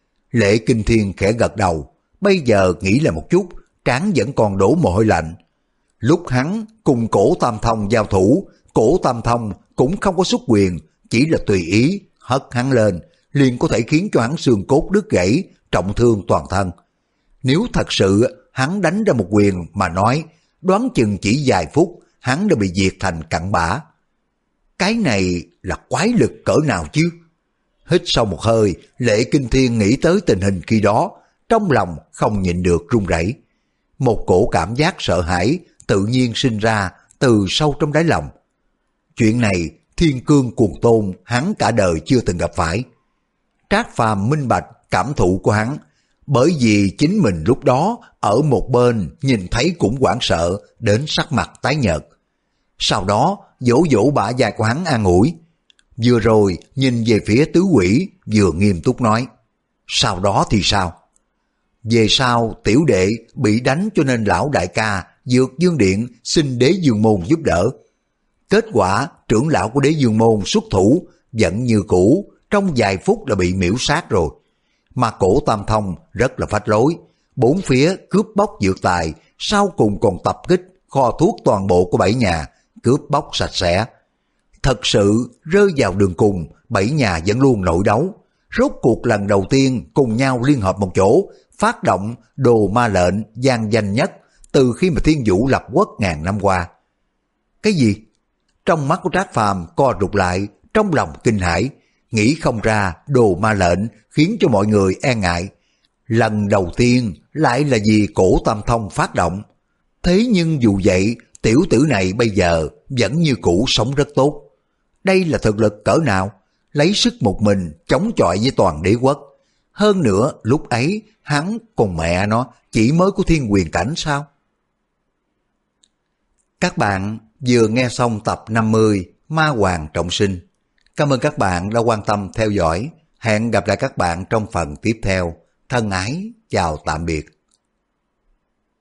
Lệ Kinh Thiên khẽ gật đầu, bây giờ nghĩ là một chút, trán vẫn còn đổ mồ hôi lạnh. Lúc hắn cùng Cổ Tam Thông giao thủ, Cổ Tam Thông cũng không có xuất quyền, chỉ là tùy ý hất hắn lên, liền có thể khiến cho hắn xương cốt đứt gãy, trọng thương toàn thân. Nếu thật sự hắn đánh ra một quyền mà nói, đoán chừng chỉ vài phút hắn đã bị diệt thành cặn bã. Cái này là quái lực cỡ nào chứ? Hít sâu một hơi, Lệ Kinh Thiên nghĩ tới tình hình khi đó, trong lòng không nhịn được run rẩy. Một cổ cảm giác sợ hãi tự nhiên sinh ra từ sâu trong đáy lòng. Chuyện này thiên cương cuồng tôn hắn cả đời chưa từng gặp phải. Trác Phàm minh bạch cảm thụ của hắn, bởi vì chính mình lúc đó ở một bên nhìn thấy cũng hoảng sợ đến sắc mặt tái nhợt. Sau đó dỗ dỗ bả vai của hắn an ủi, vừa rồi nhìn về phía tứ quỷ vừa nghiêm túc nói, sau đó thì sao? Về sau tiểu đệ bị đánh cho nên lão đại ca Dược Dương Điện xin Đế Dương Môn giúp đỡ. Kết quả trưởng lão của Đế Dương Môn xuất thủ vẫn như cũ, trong vài phút đã bị miễu sát rồi. Mà Cổ Tam Thông rất là phách lối, bốn phía cướp bóc dược tài, sau cùng còn tập kích kho thuốc toàn bộ của bảy nhà, cướp bóc sạch sẽ. Thật sự rơi vào đường cùng, bảy nhà vẫn luôn nội đấu. Rốt cuộc lần đầu tiên cùng nhau liên hợp một chỗ, phát động đồ ma lệnh gian danh nhất từ khi mà Thiên Vũ lập quốc ngàn năm qua. Cái gì? Trong mắt của Trác Phàm co rụt lại, trong lòng kinh hãi, nghĩ không ra đồ ma lệnh khiến cho mọi người e ngại. Lần đầu tiên lại là vì Cổ Tam Thông phát động. Thế nhưng dù vậy, tiểu tử này bây giờ vẫn như cũ sống rất tốt. Đây là thực lực cỡ nào? Lấy sức một mình chống chọi với toàn đế quốc. Hơn nữa lúc ấy hắn còn mẹ nó chỉ mới có thiên quyền cảnh sao? Các bạn vừa nghe xong tập năm mươi Ma Hoàng Trọng Sinh. Cảm ơn các bạn đã quan tâm theo dõi. Hẹn gặp lại các bạn trong phần tiếp theo. Thân ái, chào tạm biệt.